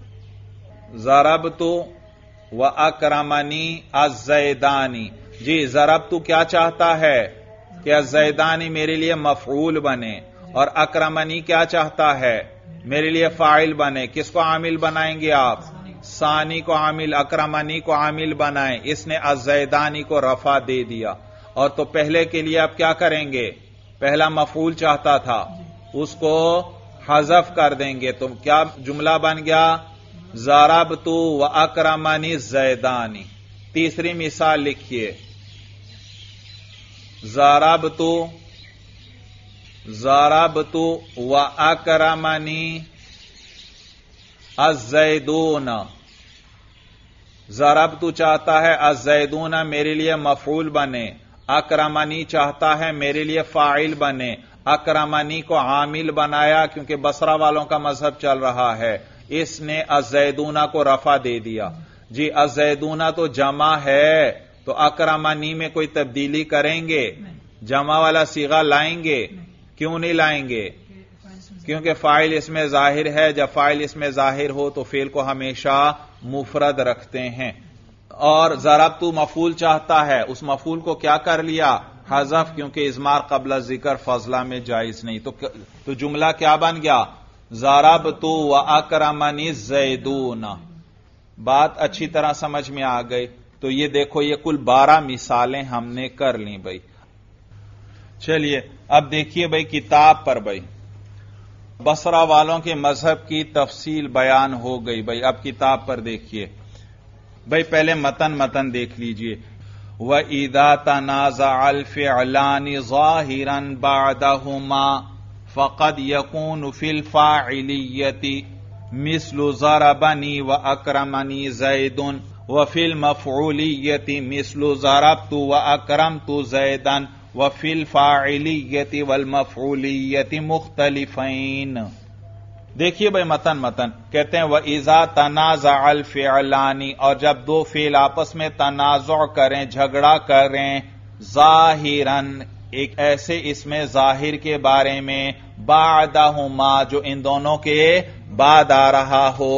ضربت و اکرمنی الزیدانی. جی، ضربت کیا چاہتا ہے کہ الزیدانی میرے لیے مفعول بنے، اور اکرمنی کیا چاہتا ہے؟ میرے لیے فاعل بنے. کس کو عامل بنائیں گے آپ؟ ثانی کو عامل، اکرمنی کو عامل بنائیں. اس نے الزیدانی کو رفع دے دیا. اور تو پہلے کے لیے آپ کیا کریں گے؟ پہلا مفعول چاہتا تھا، اس کو حذف کر دیں گے. تو کیا جملہ بن گیا؟ ضربت و اکرمنی الزیدانی. تیسری مثال لکھیے. ضربت و اکرمنی الزیدون. ضربت چاہتا ہے الزیدون میرے لیے مفعول بنے، اکرمنی چاہتا ہے میرے لیے فاعل بنے. اکرمنی کو عامل بنایا کیونکہ بصرہ والوں کا مذہب چل رہا ہے، اس نے الزیدون کو رفع دے دیا. جی، الزیدون تو جمع ہے تو اکرمنی میں کوئی تبدیلی کریں گے؟ جمع والا صیغہ لائیں گے؟ کیوں نہیں لائیں گے؟ کیونکہ فاعل اس میں ظاہر ہے. جب فاعل اس میں ظاہر ہو تو فعل کو ہمیشہ مفرد رکھتے ہیں. اور ضربت مفعول چاہتا ہے، اس مفعول کو کیا کر لیا؟ حذف، کیونکہ اضمار قبل ذکر فضلہ میں جائز نہیں. تو جملہ کیا بن گیا؟ ضربت و اکرمنی الزیدون. بات اچھی طرح سمجھ میں آ گئی؟ تو یہ دیکھو، یہ کل 12 مثالیں ہم نے کر لیں بھائی. چلیے اب دیکھیے بھائی کتاب پر بھائی بصرہ والوں کے مذہب کی تفصیل بیان ہو گئی بھائی. اب کتاب پر دیکھیے بھائی. پہلے متن دیکھ لیجئے. وَإِذَا تَنَازَعَ الْفِعْلَانِ ظَاهِرًا بَعْدَهُمَا فَقَدْ يَكُونُ فِي الْفَاعِلِيَّةِ مِثْلُ ضَرَبَنِي وَأَكْرَمَنِي زَيْدٌ وَفِي الْمَفْعُولِيَّةِ مِثْلُ ضَرَبْتُ وَأَكْرَمْتُ زَيْدًا وَفِي الْفَاعِلِيَّةِ وَالْمَفْعُولِيَّةِ مُخْتَلِفَيْنِ. دیکھیے بھائی متن کہتے ہیں وَإِذَا تَنَازَعَ الْفِعْلَانِ، اور جب دو فعل آپس میں تنازع کریں، جھگڑا کریں، ظاہرن ایک ایسے اسم ظاہر کے بارے میں بعدہما جو ان دونوں کے بعد آ رہا ہو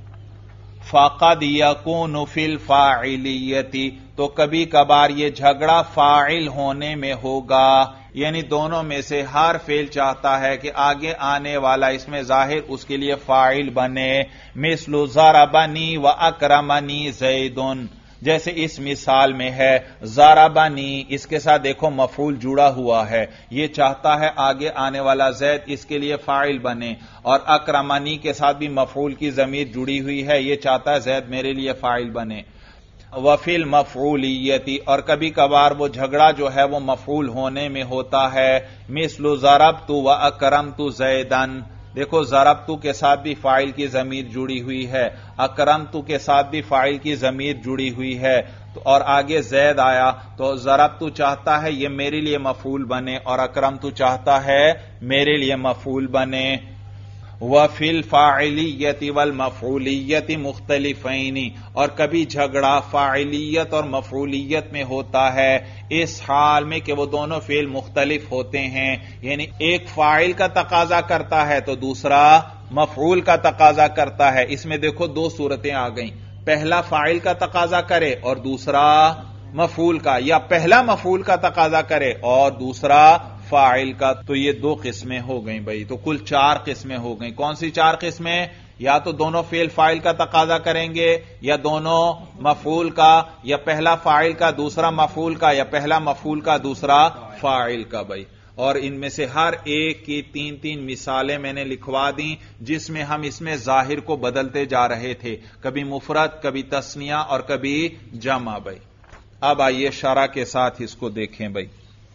فقد یکون فی الفاعلیتی تو کبھی کبھار یہ جھگڑا فاعل ہونے میں ہوگا، یعنی دونوں میں سے ہر فعل چاہتا ہے کہ آگے آنے والا اسم ظاہر اس کے لیے فاعل بنے، مثل ضربنی و اکرمنی زیدن، جیسے اس مثال میں ہے ضربنی، اس کے ساتھ دیکھو مفعول جڑا ہوا ہے، یہ چاہتا ہے آگے آنے والا زید اس کے لیے فاعل بنے، اور اکرمنی کے ساتھ بھی مفعول کی ضمیر جڑی ہوئی ہے، یہ چاہتا ہے زید میرے لیے فاعل بنے۔ وفی المفعولیتی اور کبھی کبھار وہ جھگڑا جو ہے وہ مفعول ہونے میں ہوتا ہے، مثل ضربت و اکرمت زیدن، دیکھو ضربت کے ساتھ بھی فاعل کی ضمیر جڑی ہوئی ہے، اکرمت کے ساتھ بھی فاعل کی ضمیر جڑی ہوئی ہے، اور آگے زید آیا تو ضربت چاہتا ہے یہ میرے لیے مفعول بنے اور اکرمت چاہتا ہے میرے لیے مفعول بنے۔ وفی الفاعلیت والمفعولیت مختلفین اور کبھی جھگڑا فاعلیت اور مفعولیت میں ہوتا ہے اس حال میں کہ وہ دونوں فعل مختلف ہوتے ہیں، یعنی ایک فاعل کا تقاضا کرتا ہے تو دوسرا مفعول کا تقاضا کرتا ہے۔ اس میں دیکھو دو صورتیں آ گئیں، پہلا فاعل کا تقاضا کرے اور دوسرا مفعول کا، یا پہلا مفعول کا تقاضا کرے اور دوسرا فاعل کا، تو یہ دو قسمیں ہو گئیں بھائی، تو کل چار قسمیں ہو گئیں۔ کون سی چار قسمیں؟ یا تو دونوں فعل فاعل کا تقاضا کریں گے، یا دونوں مفعول کا، یا پہلا فاعل کا دوسرا مفعول کا، یا پہلا مفعول کا دوسرا فاعل کا بھائی۔ اور ان میں سے ہر ایک کی تین تین مثالیں میں نے لکھوا دیں جس میں ہم اس میں ظاہر کو بدلتے جا رہے تھے، کبھی مفرد، کبھی تثنیہ اور کبھی جمع بھائی۔ اب آئیے شرح کے ساتھ اس کو دیکھیں بھائی۔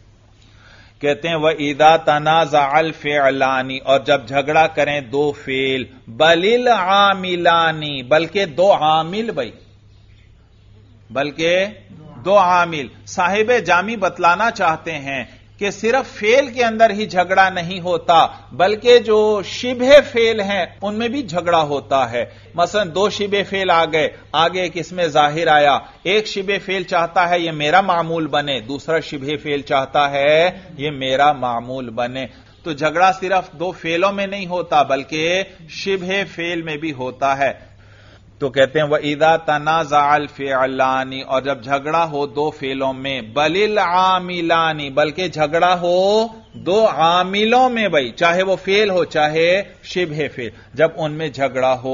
کہتے ہیں وَإِذَا تَنَازَعَ الْفِعْلَانِ اور جب جھگڑا کریں دو فعل، بَلِ الْعَامِلَانِ بلکہ دو عامل بھائی، بلکہ دو عامل، صاحب جامی بتلانا چاہتے ہیں کہ صرف فعل کے اندر ہی جھگڑا نہیں ہوتا بلکہ جو شبہ فعل ہیں ان میں بھی جھگڑا ہوتا ہے۔ مثلا دو شبہ فعل آ گئے، آگے ایک اس میں ظاہر آیا، ایک شبہ فعل چاہتا ہے یہ میرا معمول بنے، دوسرا شبہ فعل چاہتا ہے یہ میرا معمول بنے، تو جھگڑا صرف دو فعلوں میں نہیں ہوتا بلکہ شبہ فعل میں بھی ہوتا ہے۔ تو کہتے ہیں وَإِذَا تَنَازَعَ الْفِعْلَانِ اور جب جھگڑا ہو دو فعلوں میں، بَلِ الْعَامِلَانِ بلکہ جھگڑا ہو دو عاملوں میں بھائی، چاہے وہ فعل ہو چاہے شبہ فعل، جب ان میں جھگڑا ہو،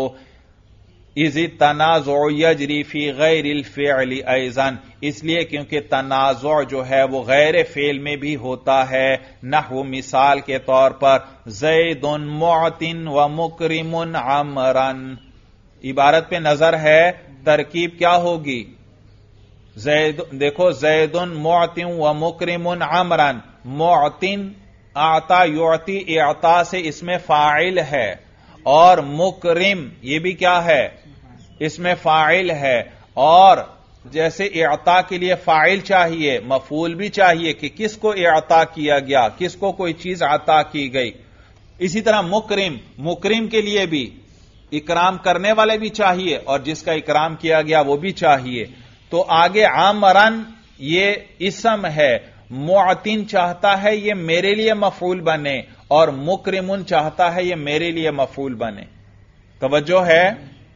اِذِ التَّنَازُعُ يَجْرِي فِي غَيْرِ الْفِعْلِ أَيْضًا اس لیے کیونکہ تنازع جو ہے وہ غیر فعل میں بھی ہوتا ہے، نحو مثال کے طور پر زید معط ومکرم عمرا، عبارت پہ نظر ہے ترکیب کیا ہوگی؟ زید، دیکھو زید معط و مکرم عمرا، معط اعطا یعطی اعطا سے اس میں فاعل ہے، اور مکرم یہ بھی کیا ہے؟ اس میں فاعل ہے، اور جیسے اعطا کے لیے فاعل چاہیے مفعول بھی چاہیے کہ کس کو اعطا کیا گیا، کس کو کوئی چیز عطا کی گئی، اسی طرح مکرم کے لیے بھی اکرام کرنے والے بھی چاہیے اور جس کا اکرام کیا گیا وہ بھی چاہیے۔ تو آگے عامرن یہ اسم ہے، معتن چاہتا ہے یہ میرے لیے مفعول بنے اور مکرمن چاہتا ہے یہ میرے لیے مفعول بنے۔ توجہ ہے؟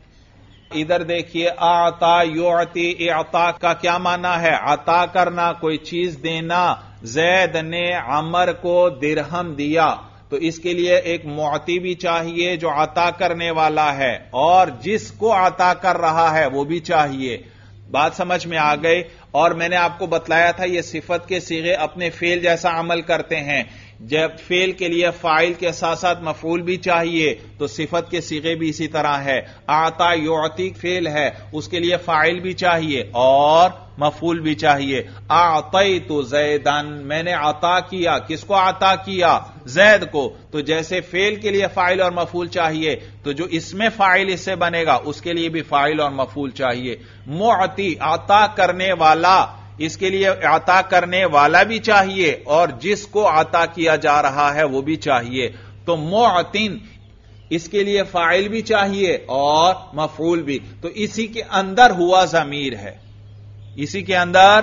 ادھر دیکھیے اعطا یعطی، اعطا کا کیا معنی ہے؟ عطا کرنا، کوئی چیز دینا۔ زید نے عمر کو درہم دیا تو اس کے لیے ایک معطی بھی چاہیے جو عطا کرنے والا ہے، اور جس کو عطا کر رہا ہے وہ بھی چاہیے۔ بات سمجھ میں آ گئی؟ اور میں نے آپ کو بتلایا تھا یہ صفت کے صیغے اپنے فعل جیسا عمل کرتے ہیں، جب فعل کے لیے فاعل کے ساتھ ساتھ مفعول بھی چاہیے تو صفت کے صیغے بھی اسی طرح ہے۔ اعطا یعطی فعل ہے، اس کے لیے فاعل بھی چاہیے اور مفعول بھی چاہیے۔ اعطیت زیدن میں نے عطا کیا، کس کو عطا کیا؟ زید کو، تو جیسے فعل کے لیے فاعل اور مفعول چاہیے تو جو اس میں فاعل اس سے بنے گا اس کے لیے بھی فاعل اور مفعول چاہیے۔ معطی عطا کرنے والا، اس کے لیے عطا کرنے والا بھی چاہیے اور جس کو عطا کیا جا رہا ہے وہ بھی چاہیے۔ تو معطن اس کے لیے فاعل بھی چاہیے اور مفعول بھی، تو اسی کے اندر ہوا ضمیر ہے، اسی کے اندر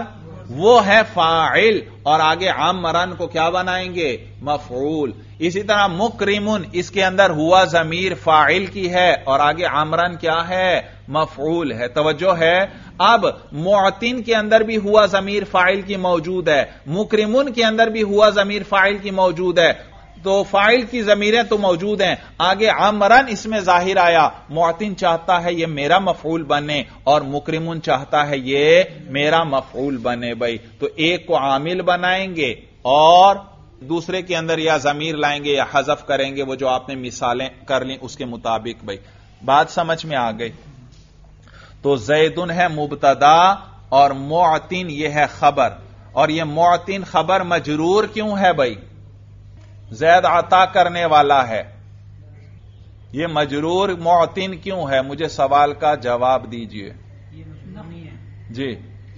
وہ ہے فاعل، اور آگے عمرن کو کیا بنائیں گے؟ مفعول۔ اسی طرح مکرمن، اس کے اندر ہوا ضمیر فاعل کی ہے اور آگے عمرن کیا ہے؟ مفعول ہے۔ توجہ ہے؟ اب معتن کے اندر بھی ہوا ضمیر فاعل کی موجود ہے، مکرمن کے اندر بھی ہوا ضمیر فاعل کی موجود ہے، تو فاعل کی ضمیریں تو موجود ہیں، آگے عمرن اس میں ظاہر آیا۔ معتن چاہتا ہے یہ میرا مفعول بنے اور مکرمن چاہتا ہے یہ میرا مفعول بنے بھائی، تو ایک کو عامل بنائیں گے اور دوسرے کے اندر یا ضمیر لائیں گے یا حذف کریں گے، وہ جو آپ نے مثالیں کر لیں اس کے مطابق بھائی۔ بات سمجھ میں آ گئی؟ تو زیدن ہے مبتدا اور معتن یہ ہے خبر، اور یہ معتن خبر مجرور کیوں ہے بھائی؟ زید عطا کرنے والا ہے، یہ مجرور معتن کیوں ہے؟ مجھے سوال کا جواب دیجئے جی۔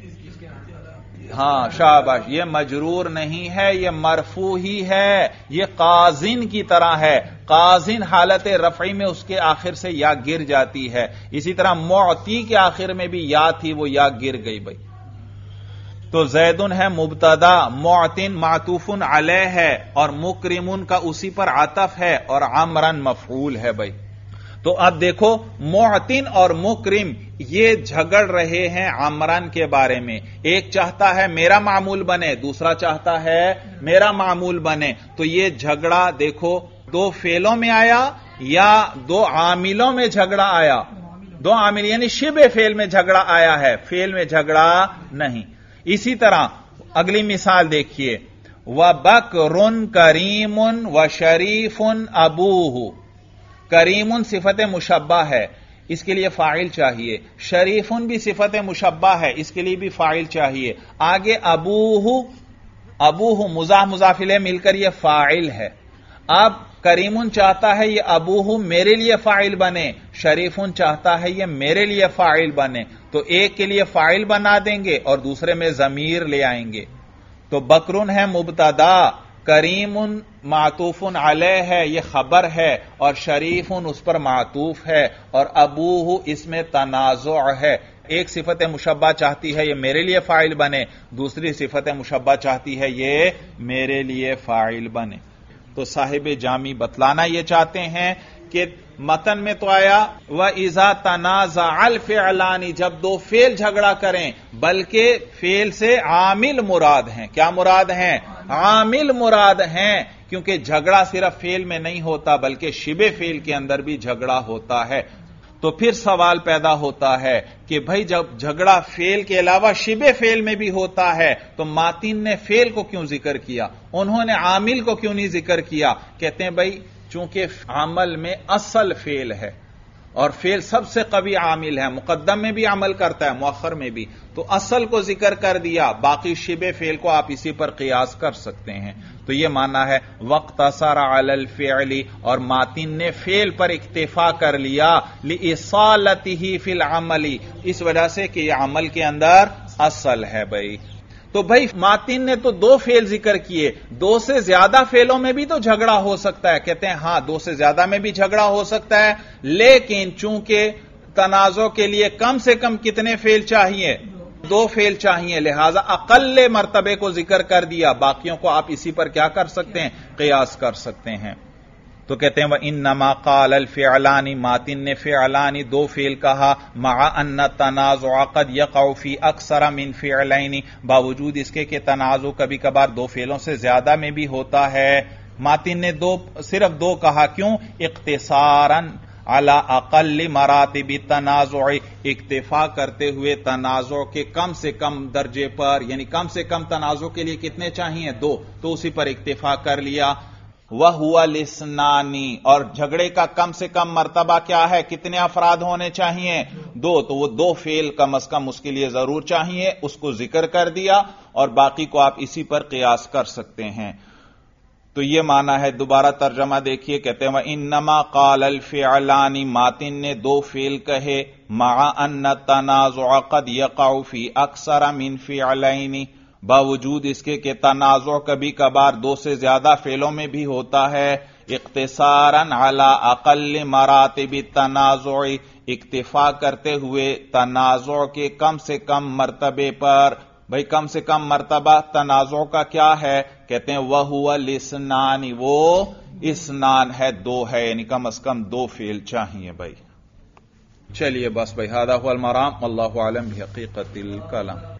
ہاں شاباش، یہ مجرور نہیں ہے، یہ مرفوع ہی ہے، یہ قازن کی طرح ہے، قازن حالت رفعی میں اس کے آخر سے یا گر جاتی ہے، اسی طرح معتی کے آخر میں بھی یا تھی، وہ یا گر گئی بھائی۔ تو زیدن ہے مبتدا، معتن معطوف علیہ ہے اور مکرمن کا اسی پر عطف ہے اور عمرن مفعول ہے بھائی۔ تو اب دیکھو معتن اور مکرم یہ جھگڑ رہے ہیں عمرن کے بارے میں، ایک چاہتا ہے میرا معمول بنے، دوسرا چاہتا ہے میرا معمول بنے، تو یہ جھگڑا دیکھو دو فعلوں میں آیا یا دو عاملوں میں جھگڑا آیا؟ دو عامل یعنی شبہ فعل میں جھگڑا آیا ہے، فعل میں جھگڑا نہیں۔ اسی طرح اگلی مثال دیکھیے، وَبَكْرٌ كَرِيمٌ وَشَرِيفٌ أَبُوهُ۔ کریمن صفت مشبہ ہے، اس کے لیے فاعل چاہیے، شریفن بھی صفت مشبہ ہے، اس کے لیے بھی فاعل چاہیے، آگے ابوہ مضاف مضاف الیہ مل کر یہ فاعل ہے۔ اب کریمن چاہتا ہے یہ ابوہ میرے لیے فاعل بنے، شریفن چاہتا ہے یہ میرے لیے فاعل بنے، تو ایک کے لیے فاعل بنا دیں گے اور دوسرے میں ضمیر لے آئیں گے۔ تو بکرن ہے مبتدا، کریم معطوف علیہ ہے یہ خبر ہے، اور شریف اس پر معطوف ہے، اور ابوہ اس میں تنازع ہے، ایک صفت مشبہ چاہتی ہے یہ میرے لیے فاعل بنے، دوسری صفت مشبہ چاہتی ہے یہ میرے لیے فاعل بنے۔ تو صاحب جامی بتلانا یہ چاہتے ہیں کہ متن میں تو آیا وَإِذَا تَنَازَعَ الْفِعْلَانِ، جب دو فعل جھگڑا کریں، بلکہ فعل سے عامل مراد ہیں۔ کیا مراد ہیں؟ عامل مراد ہیں، کیونکہ جھگڑا صرف فعل میں نہیں ہوتا بلکہ شبہ فعل کے اندر بھی جھگڑا ہوتا ہے۔ تو پھر سوال پیدا ہوتا ہے کہ بھائی جب جھگڑا فعل کے علاوہ شبہ فعل میں بھی ہوتا ہے تو ماتن نے فعل کو کیوں ذکر کیا، انہوں نے عامل کو کیوں نہیں ذکر کیا؟ کہتے ہیں بھائی چونکہ عمل میں اصل فعل ہے اور فعل سب سے قوی عامل ہے، مقدم میں بھی عمل کرتا ہے مؤخر میں بھی، تو اصل کو ذکر کر دیا، باقی شبہ فعل کو آپ اسی پر قیاس کر سکتے ہیں۔ تو یہ معنی ہے وَاقْتَصَرَ عَلَى الْفِعْلِ، اور ماتن نے فعل پر اکتفا کر لیا، لِإِصَالَتِهِ فِي الْعَمَلِ، اس وجہ سے کہ یہ عمل کے اندر اصل ہے بھائی۔ تو بھائی ماتن نے تو دو فعل ذکر کیے، دو سے زیادہ فعلوں میں بھی تو جھگڑا ہو سکتا ہے، کہتے ہیں ہاں دو سے زیادہ میں بھی جھگڑا ہو سکتا ہے، لیکن چونکہ تنازع کے لیے کم سے کم کتنے فعل چاہیے؟ دو فعل چاہیے، لہذا اقل مرتبے کو ذکر کر دیا، باقیوں کو آپ اسی پر کیا کر سکتے ہیں؟ قیاس کر سکتے ہیں۔ تو کہتے ہیں وَإِنَّمَا قَالَ الْفِعْلَانِ، ماتن نے فعلان دو فعل کہا، مع ان التنازع قد يقع في اکثر من فعلین، باوجود اس کے کہ تنازع کبھی کبھار دو فعلوں سے زیادہ میں بھی ہوتا ہے۔ ماتن نے صرف دو کہا، کیوں؟ اختصاراً علی اقل مراتب التنازع، اکتفا کرتے ہوئے تنازع کے کم سے کم درجے پر، یعنی کم سے کم تنازع کے لیے کتنے چاہیے؟ دو، تو اسی پر اکتفا کر لیا۔ وَهُوَ الْإِثْنَانِ، اور جھگڑے کا کم سے کم مرتبہ کیا ہے؟ کتنے افراد ہونے چاہیے؟ دو، تو وہ دو فعل کم از کم اس کے لیے ضرور چاہیے، اس کو ذکر کر دیا اور باقی کو آپ اسی پر قیاس کر سکتے ہیں۔ تو یہ معنی ہے، دوبارہ ترجمہ دیکھیے، کہتے ہیں وَإِنَّمَا قَالَ الْفِعْلَانِ، ماتن نے دو فعل کہے، مع ان التنازع قد يقع في اکثر من فعلین، باوجود اس کے کہ تنازع کبھی کبھار دو سے زیادہ فعلوں میں بھی ہوتا ہے، اختصاراً علی اقل مراتب التنازع، اکتفا کرتے ہوئے تنازع کے کم سے کم مرتبے پر، بھائی کم سے کم مرتبہ تنازع کا کیا ہے؟ کہتے ہیں وَهُوَ الْإِثْنَانِ، وہ اسنان ہے، دو ہے، یعنی کم از کم دو فعل چاہیے بھائی۔ چلیے بس بھائی، هذا هو المرام، واللہ اعلم بحقیقت الکلام۔